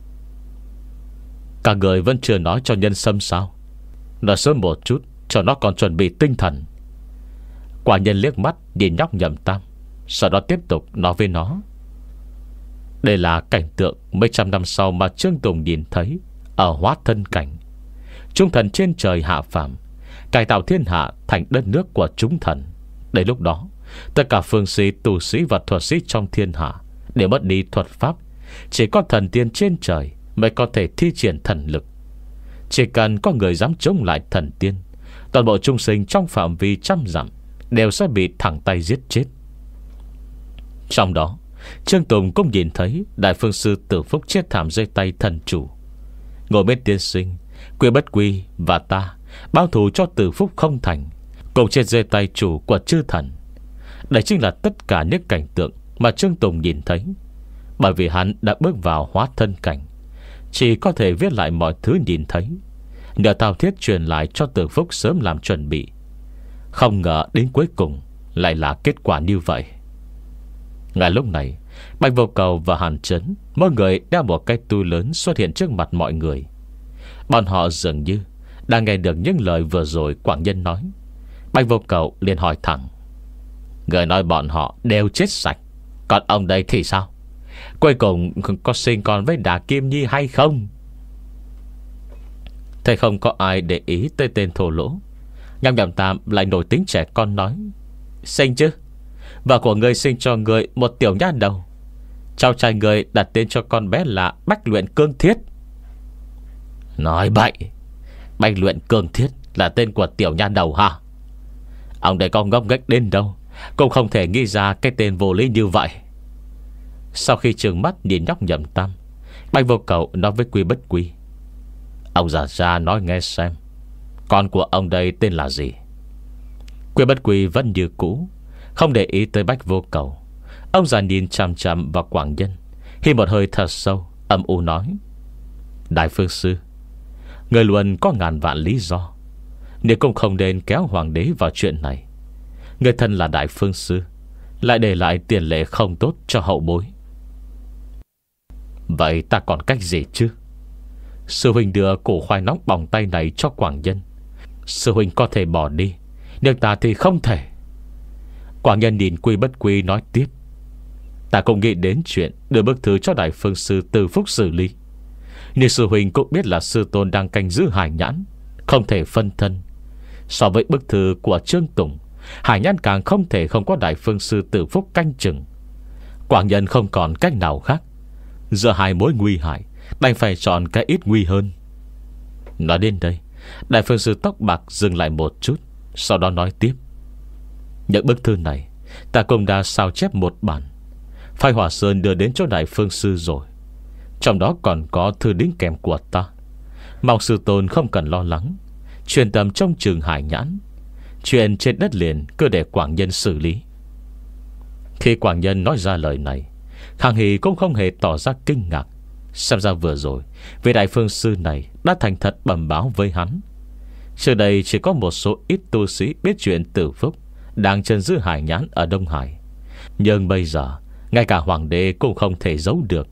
Cả người vẫn chưa nói cho Nhân Sâm sao? Nói sớm một chút cho nó còn chuẩn bị tinh thần. Quả Nhân liếc mắt nhìn Nhóc Nhậm Tam, sau đó tiếp tục nói với nó: Đây là cảnh tượng mấy trăm năm sau mà Trương Tùng nhìn thấy ở Hóa Thân Cảnh. Chúng thần trên trời hạ phàm, cải tạo thiên hạ thành đất nước của chúng thần. Đến lúc đó, tất cả phương sĩ, tu sĩ và thuật sĩ trong thiên hạ đều mất đi thuật pháp. Chỉ có thần tiên trên trời mới có thể thi triển thần lực. Chỉ cần có người dám chống lại thần tiên, toàn bộ chúng sinh trong phạm vi trăm dặm đều sẽ bị thẳng tay giết chết. Trong đó, Trương Tùng cũng nhìn thấy đại phương sư Tử Phúc chết thảm dưới tay thần chủ. Ngồi bên tiên sinh Quy Bất Quy và ta báo thù cho Từ Phúc không thành, cùng trên dưới tay chủ của chư thần. Đây chính là tất cả những cảnh tượng mà Trương Tùng nhìn thấy. Bởi vì hắn đã bước vào hóa thân cảnh, chỉ có thể viết lại mọi thứ nhìn thấy, nhờ Tào Thiết truyền lại cho Từ Phúc sớm làm chuẩn bị. Không ngờ đến cuối cùng lại là kết quả như vậy. Ngay lúc này, Bạch Vô Cầu và Hàn Chấn mỗi người đeo một cái túi lớn xuất hiện trước mặt mọi người. Bọn họ dường như đang nghe được những lời vừa rồi Quảng Nhân nói. Bạch Vô Cầu liền hỏi thẳng: người nói bọn họ đều chết sạch, còn ông đây thì sao? Cuối cùng có sinh con với Đà Kim Nhi hay không? Thế không có ai để ý tới tên thô lỗ. Ngam Nhậm Tam lại nổi tính trẻ con nói: sinh chứ. Và của người sinh cho người một tiểu nha đầu. Cháu trai người đặt tên cho con bé là Bách Luyện Cương Thiết. Nói bậy. Bách Luyện Cương Thiết là tên của tiểu nha đầu hả? Ông đây có ngốc nghếch đến đâu cũng không thể nghĩ ra cái tên vô lý như vậy. Sau khi trừng mắt nhìn nhóc Nhậm Tam, Bạch Vô Cầu nói với Quy Bất Quy: ông già ra nói nghe xem, con của ông đây tên là gì? Quy Bất Quy vẫn như cũ, không để ý tới Bạch Vô Cầu. Ông già nhìn chằm chằm vào Quảng Nhân, hít một hơi thật sâu, âm u nói: Đại Phương Sư, người luôn có ngàn vạn lý do, nhưng cũng không nên kéo hoàng đế vào chuyện này. Người thân là Đại Phương Sư, lại để lại tiền lệ không tốt cho hậu bối. Vậy ta còn cách gì chứ? Sư huynh đưa củ khoai nóng bỏng tay này cho Quảng Nhân. Sư huynh có thể bỏ đi, nhưng ta thì không thể. Quảng Nhân nhìn Quy Bất Quy nói tiếp: ta cũng nghĩ đến chuyện đưa bức thư cho Đại Phương Sư Từ Phúc xử lý, nhưng sư huynh cũng biết là sư tôn đang canh giữ Hải Nhãn, không thể phân thân. So với bức thư của Trương Tùng, Hải Nhãn càng không thể không có Đại Phương Sư Từ Phúc canh chừng. Quảng Nhân không còn cách nào khác, giữa hai mối nguy hại đành phải chọn cái ít nguy hơn. Nói đến đây, Đại Phương Sư tóc bạc dừng lại một chút, sau đó nói tiếp: những bức thư này ta cũng đã sao chép một bản, Phái Hỏa Sơn đưa đến cho Đại Phương Sư rồi. Trong đó còn có thư đính kèm của ta. Mong sư tôn không cần lo lắng, truyền tâm trong trường Hải Nhãn. Chuyện trên đất liền cứ để Quảng Nhân xử lý. Khi Quảng Nhân nói ra lời này, Khang Hy cũng không hề tỏ ra kinh ngạc. Xem ra vừa rồi vị Đại Phương Sư này đã thành thật bẩm báo với hắn. Trước đây chỉ có một số ít tu sĩ biết chuyện Tử Phúc đang chân giữ Hải Nhãn ở Đông Hải, nhưng bây giờ ngay cả hoàng đế cũng không thể giấu được.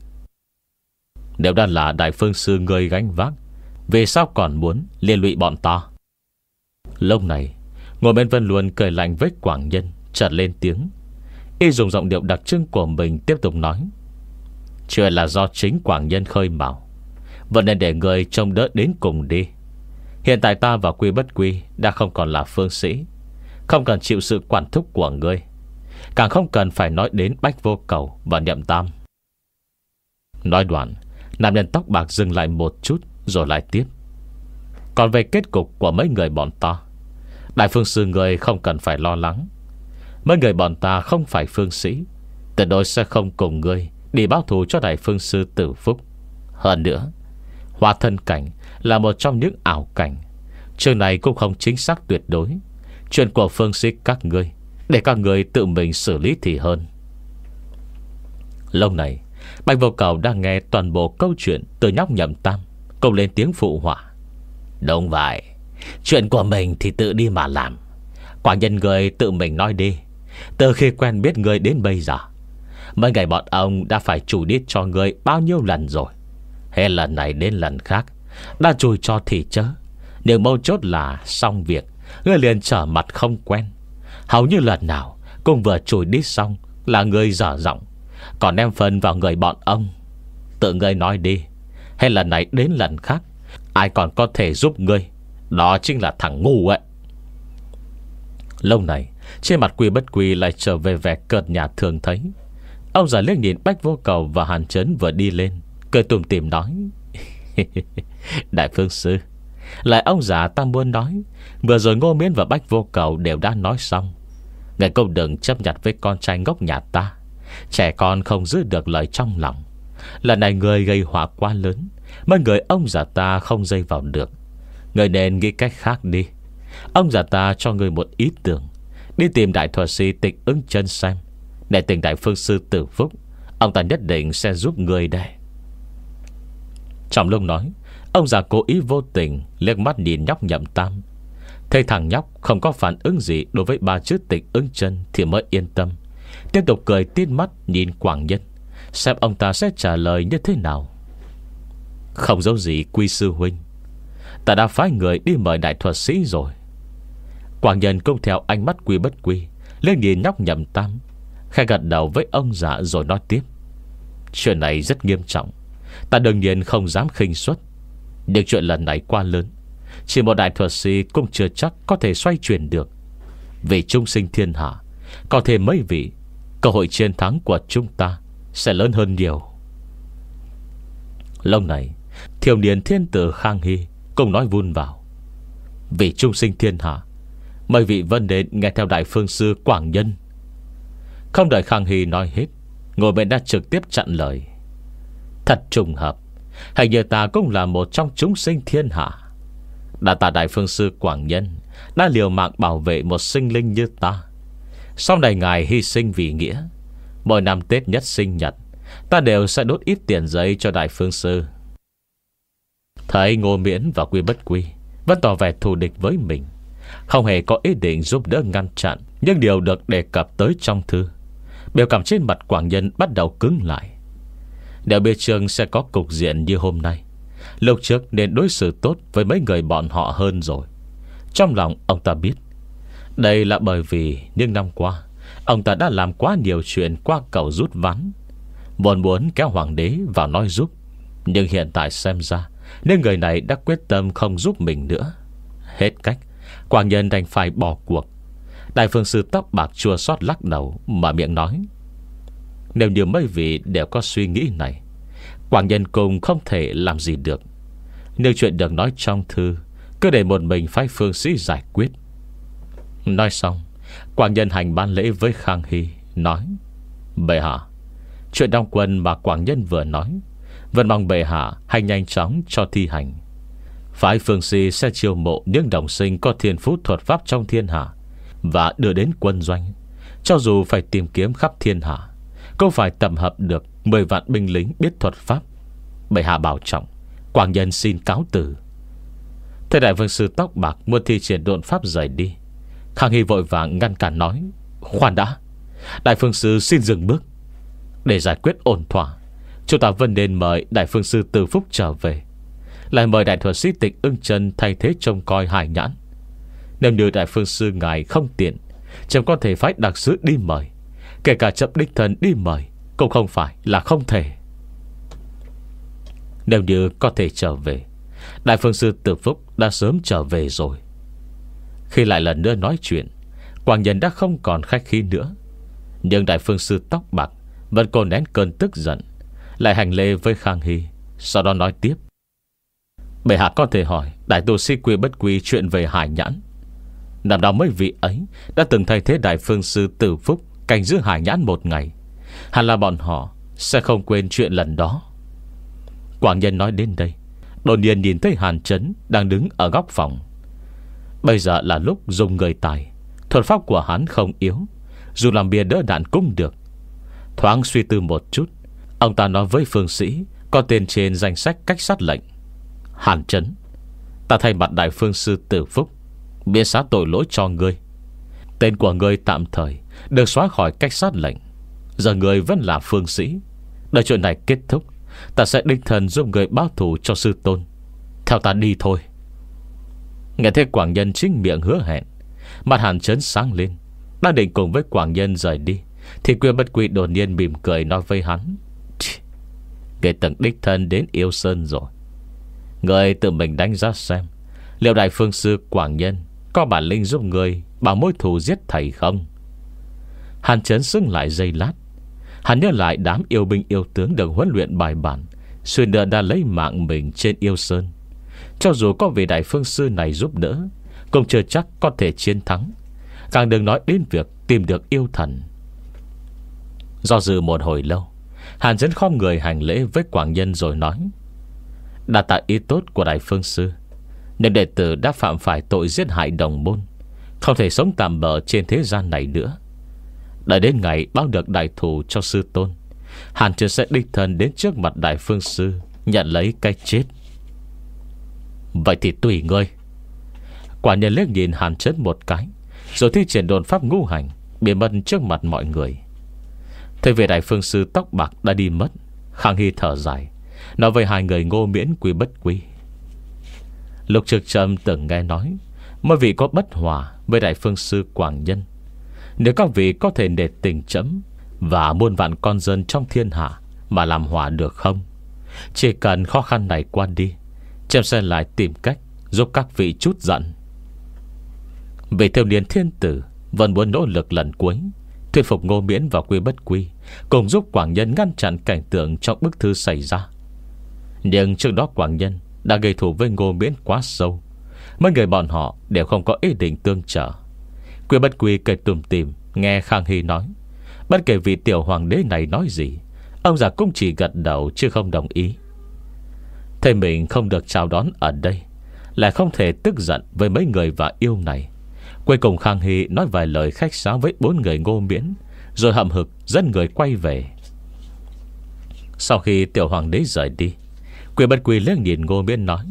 Nếu đã là Đại Phương Sư người gánh vác, vì sao còn muốn liên lụy bọn ta? Lúc này, ngồi bên Vân Luân cười lạnh với Quảng Nhân chợt lên tiếng. Y dùng giọng điệu đặc trưng của mình tiếp tục nói: chuyện là do chính Quảng Nhân khơi mào, vẫn nên để người trông đỡ đến cùng đi. Hiện tại ta và Quy Bất Quy đã không còn là phương sĩ, không cần chịu sự quản thúc của ngươi, càng không cần phải nói đến Bách Vô Cầu và Nhậm Tam. Nói đoạn, nam nhân tóc bạc dừng lại một chút rồi lại tiếp: còn về kết cục của mấy người bọn ta, Đại Phương Sư người không cần phải lo lắng. Mấy người bọn ta không phải phương sĩ, tuyệt đối sẽ không cùng ngươi đi báo thù cho Đại Phương Sư Tử Phúc. Hơn nữa, hóa thân cảnh là một trong những ảo cảnh, chương này cũng không chính xác tuyệt đối. Chuyện của phương sĩ các ngươi để các ngươi tự mình xử lý thì hơn. Lúc này, Bạch Vô Cầu đang nghe toàn bộ câu chuyện từ nhóc Nhậm Tam, cùng lên tiếng phụ họa: đúng vậy, chuyện của mình thì tự đi mà làm. Quả nhân người tự mình nói đi. Từ khi quen biết người đến bây giờ, mấy ngày bọn ông đã phải chủ đít cho người bao nhiêu lần rồi. Hết lần này đến lần khác đã chùi cho thì chớ, nhưng mấu chốt là xong việc người liền trở mặt không quen. Hầu như lần nào cũng vừa chùi đít xong là người dở giọng, còn đem phần vào người bọn ông. Tự ngươi nói đi, hết lần này đến lần khác ai còn có thể giúp ngươi? Đó chính là thằng ngu ấy. Lâu này, trên mặt Quy Bất Quy lại trở về vẻ cợt nhạt thường thấy. Ông già liếc nhìn Bách Vô Cầu và Hàn Chấn vừa đi lên, cười tủm tỉm nói: Đại Phương Sư, lại ông già ta muốn nói, vừa rồi Ngô Miễn và Bách Vô Cầu đều đã nói xong. Ngài cũng đừng chấp nhặt với con trai ngốc nhà ta. Trẻ con không giữ được lời trong lòng. Lần này người gây họa quá lớn, mấy người ông già ta không dây vào được. Người nên nghĩ cách khác đi. Ông già ta cho người một ý tưởng, đi tìm đại thuật sĩ Tịch Ứng Chân xem. Để tìm đại phương sư Tử Phúc, ông ta nhất định sẽ giúp người đây. Trong lúc nói, ông già cố ý vô tình liếc mắt nhìn nhóc Nhậm Tam. Thấy thằng nhóc không có phản ứng gì đối với ba chữ Tịch Ứng Chân thì mới yên tâm. Tiếp tục cười tít mắt nhìn Quảng Nhân, xem ông ta sẽ trả lời như thế nào. Không giấu gì Quy sư huynh, ta đã phái người đi mời đại thuật sĩ rồi. Quảng Nhân cũng theo ánh mắt Quy Bất Quy lên nhìn nhóc Nhậm Tam, khẽ gật đầu với ông già rồi nói tiếp. Chuyện này rất nghiêm trọng, ta đương nhiên không dám khinh suất. Nhưng chuyện lần này quá lớn, chỉ một đại thuật sĩ cũng chưa chắc có thể xoay chuyển được. Vì chúng sinh thiên hạ, có thể mấy vị, cơ hội chiến thắng của chúng ta sẽ lớn hơn nhiều. Lúc này, thiếu niên thiên tử Khang Hy cũng nói vun vào. Vì chúng sinh thiên hạ, mấy vị vân đến nghe theo đại phương sư Quảng Nhân. Không đợi Khang Hy nói hết, ngồi bên đã trực tiếp chặn lời. Thật trùng hợp, hình như ta cũng là một trong chúng sinh thiên hạ. Đã tạ đại phương sư Quảng Nhân đã liều mạng bảo vệ một sinh linh như ta. Sau này ngài hy sinh vì nghĩa, mỗi năm Tết nhất sinh nhật, ta đều sẽ đốt ít tiền giấy cho đại phương sư. Thấy Ngô Miễn và Quy Bất Quy vẫn tỏ vẻ thù địch với mình, không hề có ý định giúp đỡ ngăn chặn những điều được đề cập tới trong thư. Biểu cảm trên mặt Quảng Nhân bắt đầu cứng lại. Nếu biết trường sẽ có cục diện như hôm nay, lúc trước nên đối xử tốt với mấy người bọn họ hơn rồi. Trong lòng ông ta biết, đây là bởi vì những năm qua ông ta đã làm quá nhiều chuyện qua cầu rút ván, muốn muốn kéo hoàng đế vào nói giúp. Nhưng hiện tại xem ra, nên người này đã quyết tâm không giúp mình nữa. Hết cách, Quảng Nhân đành phải bỏ cuộc. Đại phương sư tóc bạc chua xót lắc đầu mà miệng nói. Nếu như mấy vị đều có suy nghĩ này, Quảng Nhân cùng không thể làm gì được. Nếu chuyện được nói trong thư, cứ để một mình phái phương sĩ giải quyết. Nói xong, Quảng Nhân hành ban lễ với Khang Hy, nói: Bệ hạ, chuyện đóng quân mà Quảng Nhân vừa nói, vẫn mong bệ hạ hãy nhanh chóng cho thi hành. Phái phương sĩ sẽ chiêu mộ những đồng sinh có thiên phú thuật pháp trong thiên hạ và đưa đến quân doanh. Cho dù phải tìm kiếm khắp thiên hạ, cũng phải tập hợp được mười vạn binh lính biết thuật pháp. Bệ hạ bảo trọng, Quảng Nhân xin cáo từ. Thế đại vương sư tóc bạc muốn thi triển độn pháp rời đi, Khang Hy vội vàng ngăn cản nói: Khoan đã, đại phương sư xin dừng bước. Để giải quyết ổn thỏa, chúng ta vẫn nên mời đại phương sư Từ Phúc trở về, lại mời đại thuật sĩ Tịch Ưng Chân thay thế trông coi Hải Nhãn. Nếu như đại phương sư ngài không tiện, chẳng có thể phái đặc sứ đi mời. Kể cả chậm đích thân đi mời cũng không phải là không thể. Nếu như có thể trở về, đại phương sư Từ Phúc đã sớm trở về rồi. Khi lại lần nữa nói chuyện, Quảng Nhân đã không còn khách khí nữa. Nhưng đại phương sư tóc bạc vẫn còn nén cơn tức giận, lại hành lễ với Khang Hy, sau đó nói tiếp: Bệ hạ có thể hỏi đại tu sĩ Quy Bất Quy chuyện về Hải Nhãn. Năm đó mấy vị ấy đã từng thay thế đại phương sư Tử Phúc canh giữ Hải Nhãn một ngày. Hẳn là bọn họ sẽ không quên chuyện lần đó. Quảng Nhân nói đến đây, đột nhiên nhìn thấy Hàn Trấn đang đứng ở góc phòng. Bây giờ là lúc dùng người tài, thuật pháp của hắn không yếu, dù làm bia đỡ đạn cũng được. Thoáng suy tư một chút, ông ta nói với phương sĩ có tên trên danh sách cách sát lệnh: Hàn Trấn, ta thay mặt đại phương sư Tử Phúc miễn xá tội lỗi cho ngươi. Tên của ngươi tạm thời được xóa khỏi cách sát lệnh. Giờ ngươi vẫn là phương sĩ. Đợi chuyện này kết thúc, ta sẽ đích thân giúp ngươi báo thù cho sư tôn. Theo ta đi thôi. Nghe thấy Quảng Nhân chính miệng hứa hẹn, mặt Hàn Trấn sáng lên. Đang định cùng với Quảng Nhân rời đi, thì Quy Bất Quy đột nhiên mỉm cười nói với hắn: Ngươi từng đích thân đến Yêu Sơn rồi, ngươi tự mình đánh giá xem, liệu đại phương sư Quảng Nhân có bản lĩnh giúp ngươi bảo mối thù giết thầy không? Hàn Trấn sững lại giây lát. Hắn nhớ lại đám yêu binh yêu tướng được huấn luyện bài bản, xuyên đợt đã lấy mạng mình trên Yêu Sơn. Cho dù có vị đại phương sư này giúp đỡ, cũng chưa chắc có thể chiến thắng, càng đừng nói đến việc tìm được yêu thần. Do dự một hồi lâu, Hàn Trấn khom người hành lễ với Quảng Nhân rồi nói: Đã tạ ý tốt của đại phương sư, Nhưng đệ tử đã phạm phải tội giết hại đồng môn, không thể sống tạm bợ trên thế gian này nữa. Đợi đến ngày báo được đại thù cho sư tôn, Hàn Trấn sẽ đích thân đến trước mặt Đại Phương Sư, nhận lấy cái chết. Vậy thì tùy ngươi. Quả nhân liếc nhìn Hàn Trấn một cái, rồi thi triển đồn pháp ngũ hành, biến mất trước mặt mọi người. Thế về Đại Phương Sư tóc bạc đã đi mất, Khang Hy thở dài, nói với hai người Ngô Miễn, Quy Bất Quy. Lục Trực Trầm từng nghe nói mỗi vị có bất hòa với Đại Phương Sư Quảng Nhân. Nếu các vị có thể nể tình chấm và muôn vạn con dân trong thiên hạ mà làm hòa được không? Chỉ cần khó khăn này qua đi, chấm sẽ lại tìm cách giúp các vị chút giận. Vị thiếu niên thiên tử vẫn muốn nỗ lực lần cuối thuyết phục Ngô Miễn và Quy Bất Quy cùng giúp Quảng Nhân ngăn chặn cảnh tượng trong bức thư xảy ra. Nhưng trước đó Quảng Nhân đã gây thù với Ngô Miễn quá sâu, mấy người bọn họ đều không có ý định tương trợ. Quy Bất Quy cười tủm tỉm nghe Khang Hy nói. Bất kể vị tiểu hoàng đế này nói gì, ông già cũng chỉ gật đầu chứ không đồng ý. Thấy mình không được chào đón ở đây, lại không thể tức giận với mấy người và yêu này. Cuối cùng Khang Hy nói vài lời khách sáo với bốn người Ngô Miễn, rồi hậm hực dẫn người quay về. Sau khi tiểu hoàng đế rời đi, Quy Bất Quy liếc nhìn Ngô Miễn nói: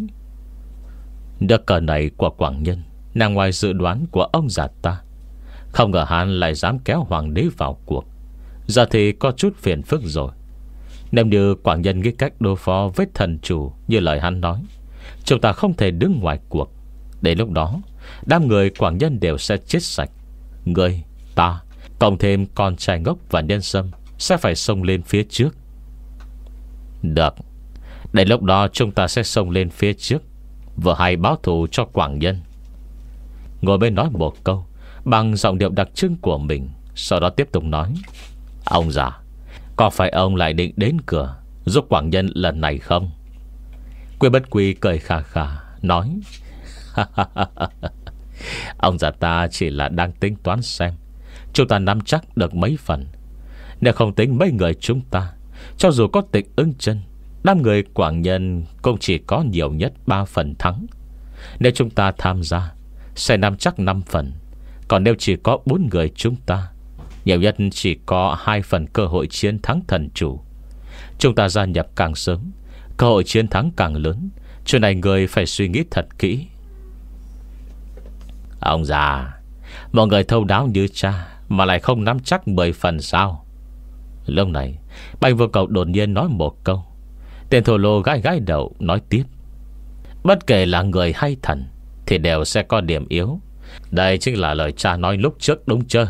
Nước cờ này của Quảng Nhân nằm ngoài dự đoán của ông già ta. Không ngờ hắn lại dám kéo hoàng đế vào cuộc. Giờ thì có chút phiền phức rồi. Nếu như Quảng Nhân nghĩ cách đối phó với thần chủ như lời hắn nói, chúng ta không thể đứng ngoài cuộc. Đến lúc đó, đám người Quảng Nhân đều sẽ chết sạch. Người, ta, cộng thêm con trai ngốc và Nhân Sâm sẽ phải xông lên phía trước. Được. Đến lúc đó chúng ta sẽ xông lên phía trước, vừa hay báo thù cho Quảng Nhân. Ngồi bên nói một câu bằng giọng điệu đặc trưng của mình, sau đó tiếp tục nói: Ông già, có phải ông lại định đến cửa giúp Quảng Nhân lần này không? Quy Bất Quy cười khà khà nói: Ông già ta chỉ là đang tính toán xem chúng ta nắm chắc được mấy phần. Nếu không tính mấy người chúng ta, cho dù có Tịch Ưng Chân, đám người Quảng Nhân cũng chỉ có nhiều nhất ba phần thắng. Nếu chúng ta tham gia, sẽ nắm chắc năm phần. Còn nếu chỉ có bốn người chúng ta, nhiều nhất chỉ có hai phần cơ hội chiến thắng thần chủ. Chúng ta gia nhập càng sớm, cơ hội chiến thắng càng lớn. Chuyện này người phải suy nghĩ thật kỹ. Ông già, mọi người thâu đáo như cha mà lại không nắm chắc mười phần sao? Lúc này Bạch Vô Cầu đột nhiên nói một câu. Tên thổ lô gãi gãi đầu nói tiếp: Bất kể là người hay thần thì đều sẽ có điểm yếu. Đây chính là lời cha nói lúc trước đúng chưa?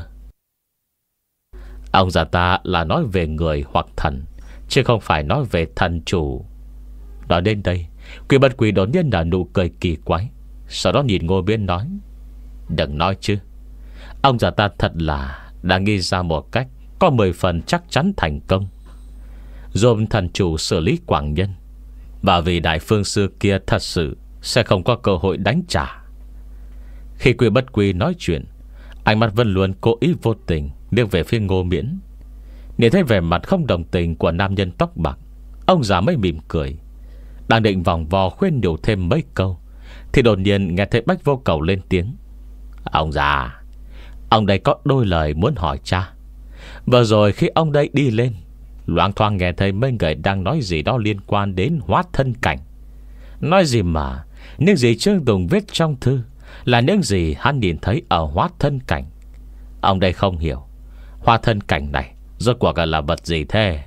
Ông già ta là nói về người hoặc thần, chứ không phải nói về thần chủ. Nói đến đây, Quy Bất Quy đột nhiên nở nụ cười kỳ quái, sau đó nhìn Ngô Miễn nói: Đừng nói chứ, ông già ta thật là đã nghĩ ra một cách có mười phần chắc chắn thành công, giúp thần chủ xử lý Quảng Nhân. Và vì Đại Phương Sư kia thật sự sẽ không có cơ hội đánh trả. Khi Quy Bất Quy nói chuyện, ánh mắt vẫn luôn cố ý vô tình liếc về phía Ngô Miễn. Nhìn thấy vẻ mặt không đồng tình của nam nhân tóc bạc, ông già mới mỉm cười, đang định vòng vò khuyên nhủ thêm mấy câu, thì đột nhiên nghe thấy Bách Vô Cầu lên tiếng: Ông già, ông đây có đôi lời muốn hỏi cha. Vừa rồi khi ông đây đi lên, loáng thoáng nghe thấy mấy người đang nói gì đó liên quan đến hóa thân cảnh. Nói gì mà những gì Trương Tùng viết trong thư là những gì hắn nhìn thấy ở hóa thân cảnh. Ông đây không hiểu hóa thân cảnh này rốt cuộc là vật gì thế?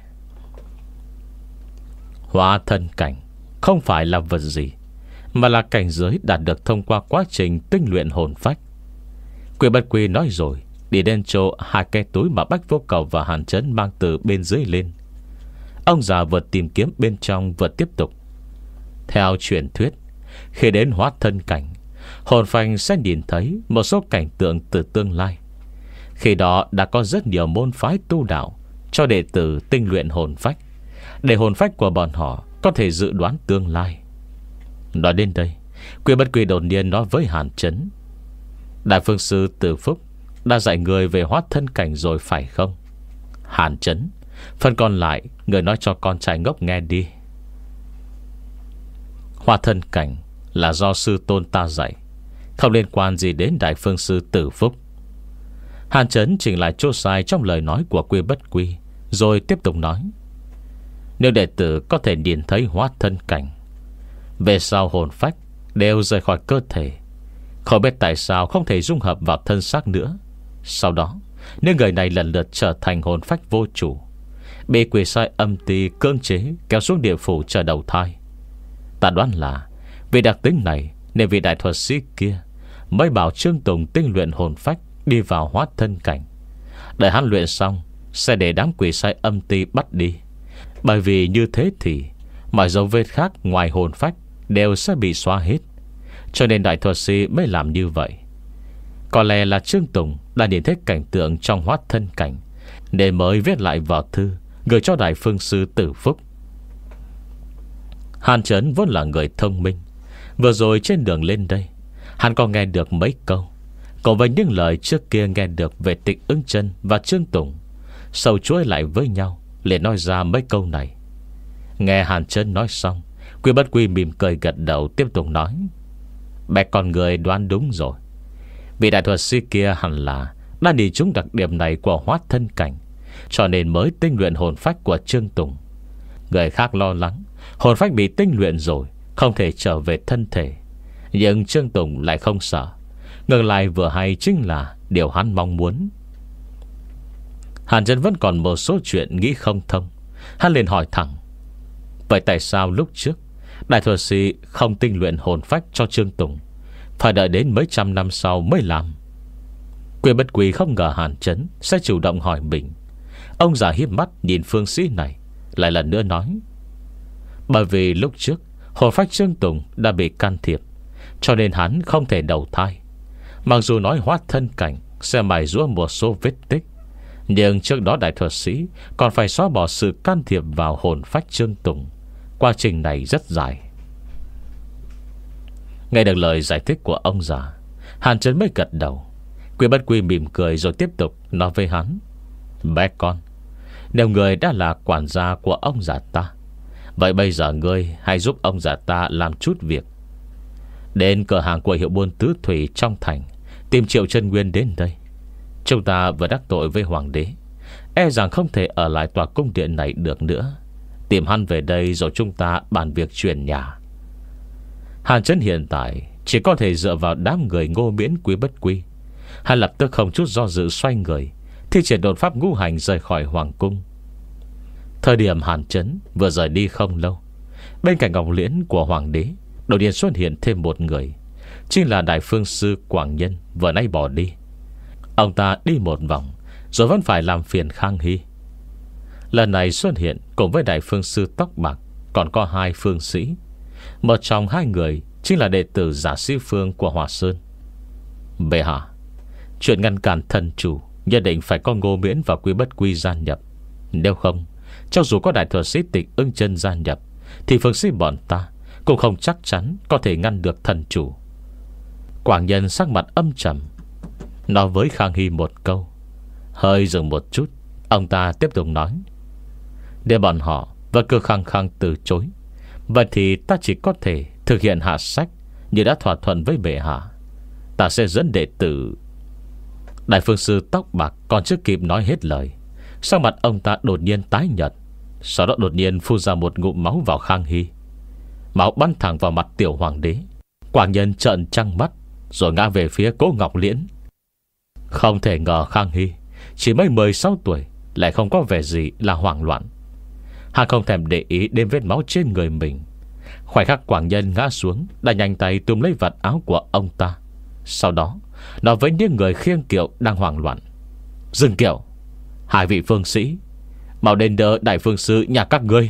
Hóa thân cảnh không phải là vật gì, mà là cảnh giới đạt được thông qua quá trình tinh luyện hồn phách. Quy Bất Quy nói rồi đi đến chỗ hai cái túi mà Bách Vô Cầu và Hàn Trấn mang từ bên dưới lên. Ông già vừa tìm kiếm bên trong vừa tiếp tục: Theo truyền thuyết, khi đến hóa thân cảnh, hồn phách sẽ nhìn thấy một số cảnh tượng từ tương lai. Khi đó đã có rất nhiều môn phái tu đạo cho đệ tử tinh luyện hồn phách, để hồn phách của bọn họ có thể dự đoán tương lai. Nói đến đây, Quy Bất Quy đột nhiên nói với Hàn Trấn: Đại Phương Sư Từ Phúc đã dạy người về hóa thân cảnh rồi phải không? Hàn Trấn, phần còn lại người nói cho con trai ngốc nghe đi. Hóa thân cảnh là do sư tôn ta dạy, không liên quan gì đến Đại Phương Sư Tử Phúc. Hàn Chấn chỉnh lại chỗ sai trong lời nói của Quy Bất Quy, rồi tiếp tục nói: nếu đệ tử có thể nhìn thấy hóa thân cảnh, về sau hồn phách đều rời khỏi cơ thể, không biết tại sao không thể dung hợp vào thân xác nữa. Sau đó nếu người này lần lượt trở thành hồn phách vô chủ, bị quỷ sai âm ti cưỡng chế kéo xuống địa phủ chờ đầu thai. Ta đoán là vì đặc tính này nên vị đại thuật sĩ kia mới bảo Trương Tùng tinh luyện hồn phách đi vào hóa thân cảnh. Đợi hắn luyện xong sẽ để đám quỷ sai âm ti bắt đi. Bởi vì như thế thì mọi dấu vết khác ngoài hồn phách đều sẽ bị xóa hết. Cho nên đại thuật sĩ mới làm như vậy. Có lẽ là Trương Tùng đã nhìn thấy cảnh tượng trong hóa thân cảnh, nên mới viết lại vào thư gửi cho Đại Phương Sư Tử Phúc. Hàn Chấn vốn là người thông minh. Vừa rồi trên đường lên đây, hắn còn nghe được mấy câu, cộng với những lời trước kia nghe được về Tịch Ưng Chân và Trương Tùng, sầu chuỗi lại với nhau, liền nói ra mấy câu này. Nghe Hàn Chấn nói xong, Quy Bất Quy mỉm cười gật đầu, tiếp tục nói: bé con người đoán đúng rồi. Vị đại thuật sĩ kia hẳn là đã nhìn trúng đặc điểm này của hóa thân cảnh, cho nên mới tinh luyện hồn phách của Trương Tùng. Người khác lo lắng hồn phách bị tinh luyện rồi không thể trở về thân thể, nhưng Trương Tùng lại không sợ. Ngược lại vừa hay chính là điều hắn mong muốn. Hàn Dân vẫn còn một số chuyện nghĩ không thông. Hắn liền hỏi thẳng: vậy tại sao lúc trước đại thuật sĩ không tinh luyện hồn phách cho Trương Tùng, phải đợi đến mấy trăm năm sau mới làm? Quy Bất Quy không ngờ Hàn Chấn sẽ chủ động hỏi mình. Ông già hiếp mắt nhìn phương sĩ này, lại lần nữa nói: bởi vì lúc trước hồn phách Trương Tùng đã bị can thiệp, cho nên hắn không thể đầu thai. Mặc dù nói hóa thân cảnh sẽ mài giũa một số vết tích, nhưng trước đó đại thuật sĩ còn phải xóa bỏ sự can thiệp vào hồn phách Trương Tùng. Quá trình này rất dài. Nghe được lời giải thích của ông già, Hàn Chấn mới gật đầu. Quy Bất Quy mỉm cười rồi tiếp tục nói với hắn: bé con, nếu người đã là quản gia của ông già ta, vậy bây giờ ngươi hãy giúp ông già ta làm chút việc. Đến cửa hàng của hiệu buôn Tứ Thủy trong thành, tìm Triệu Chân Nguyên đến đây. Chúng ta vừa đắc tội với hoàng đế, e rằng không thể ở lại tòa cung điện này được nữa. Tìm hắn về đây rồi chúng ta bàn việc chuyển nhà. Hàn Chấn hiện tại chỉ có thể dựa vào đám người Ngô Miễn, Quy Bất Quy. Hắn lập tức không chút do dự xoay người, thi triển đột pháp ngũ hành rời khỏi hoàng cung. Thời điểm Hàn Chấn vừa rời đi không lâu, bên cạnh ngọc liễn của hoàng đế đột nhiên xuất hiện thêm một người, chính là Đại Phương Sư Quảng Nhân vừa nãy bỏ đi. Ông ta đi một vòng rồi vẫn phải làm phiền Khang Hy. Lần này xuất hiện cùng với Đại Phương Sư tóc bạc còn có hai phương sĩ. Một trong hai người chính là đệ tử Giả Sĩ Phương của Hòa Sơn. Bệ hạ, chuyện ngăn cản thần chủ nhất định phải có Ngô Miễn và Quy Bất Quy gia nhập. Nếu không, cho dù có đại thuật sĩ Tịch Ưng Chân gia nhập, thì phương sĩ bọn ta cũng không chắc chắn có thể ngăn được thần chủ. Quảng Nhân sắc mặt âm trầm, nói với Khang Hy một câu. Hơi dừng một chút, ông ta tiếp tục nói: để bọn họ vẫn cứ khăng khăng từ chối, vậy thì ta chỉ có thể thực hiện hạ sách như đã thỏa thuận với bệ hạ. Ta sẽ dẫn đệ tử. Đại Phương Sư tóc bạc còn chưa kịp nói hết lời, sắc mặt ông ta đột nhiên tái nhợt, sau đó đột nhiên phun ra một ngụm máu vào Khang Hy. Máu bắn thẳng vào mặt tiểu hoàng đế. Quảng Nhân trợn trăng mắt rồi ngã về phía Cố Ngọc Liễn. Không thể ngờ Khang Hy chỉ mới mười sáu tuổi lại không có vẻ gì là hoảng loạn. Hắn không thèm để ý đến vết máu trên người mình. Khoảnh khắc Quảng Nhân ngã xuống, đã nhanh tay túm lấy vạt áo của ông ta. Sau đó nói với những người khiêng kiệu đang hoảng loạn: dừng kiệu, hai vị phương sĩ, mau đến đỡ Đại Phương Sư nhà các ngươi.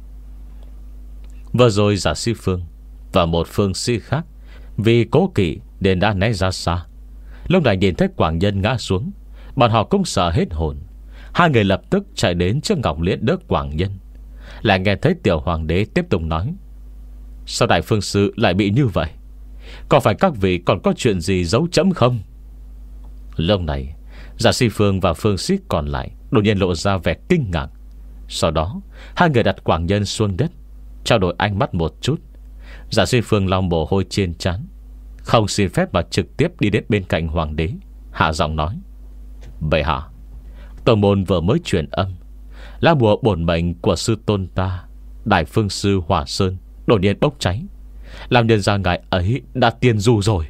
Vừa rồi Giả Sĩ Phương và một phương sĩ khác vì cố kỵ nên đã né ra xa. Lúc này nhìn thấy Quảng Nhân ngã xuống, bọn họ cũng sợ hết hồn. Hai người lập tức chạy đến trước Ngọc Liễn đỡ Quảng Nhân. Lại nghe thấy tiểu hoàng đế tiếp tục nói: sao Đại Phương Sư lại bị như vậy? Có phải các vị còn có chuyện gì giấu chấm không? Lúc này Giả Sĩ Phương và phương sĩ còn lại đột nhiên lộ ra vẻ kinh ngạc. Sau đó hai người đặt Quảng Nhân xuống đất, trao đổi ánh mắt một chút. Giả Suy Phương lau mồ hôi trên trán, không xin phép mà trực tiếp đi đến bên cạnh hoàng đế, hạ giọng nói: Bệ hạ, tông môn vừa mới truyền âm, lá bùa bổn mệnh của sư tôn ta, Đại Phương Sư Hỏa Sơn, đột nhiên bốc cháy, làm nhân ra ngài ấy đã tiên du rồi.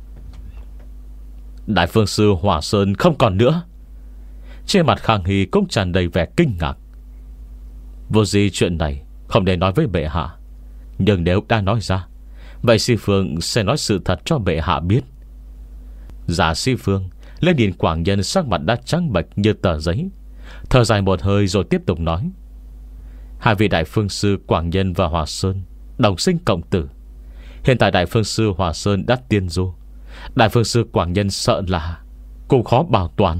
Đại Phương Sư Hỏa Sơn không còn nữa. Trên mặt Khang Hy cũng tràn đầy vẻ kinh ngạc. Vô gì chuyện này không để nói với bệ hạ, nhưng nếu đã nói ra, vậy Si Phương sẽ nói sự thật cho bệ hạ biết. Giả Si Phương lên nhìn Quảng Nhân sắc mặt đã trắng bệch như tờ giấy, thở dài một hơi rồi tiếp tục nói: Hai vị Đại Phương Sư Quảng Nhân và Hòa Sơn đồng sinh cộng tử. Hiện tại Đại Phương Sư Hòa Sơn đã tiên du, Đại Phương Sư Quảng Nhân sợ là cũng khó bảo toàn.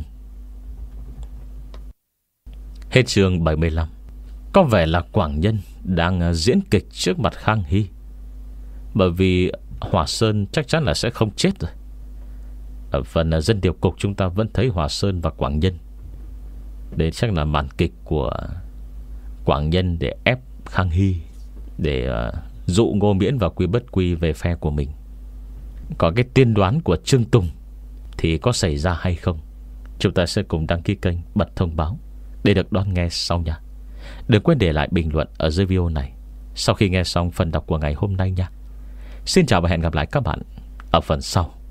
Hết chương bảy mươi lăm. Có vẻ là Quảng Nhân đang diễn kịch trước mặt Khang Hy, bởi vì Hòa Sơn chắc chắn là sẽ không chết rồi. Ở phần dân điều cục chúng ta vẫn thấy Hòa Sơn và Quảng Nhân. Đây chắc là màn kịch của Quảng Nhân để ép Khang Hy, để uh, dụ Ngô Miễn và Quy Bất Quy về phe của mình. Còn cái tiên đoán của Trương Tùng thì có xảy ra hay không, chúng ta sẽ cùng đăng ký kênh, bật thông báo để được đón nghe sau nha. Đừng quên để lại bình luận ở dưới video này sau khi nghe xong phần đọc của ngày hôm nay nha. Xin chào và hẹn gặp lại các bạn ở phần sau.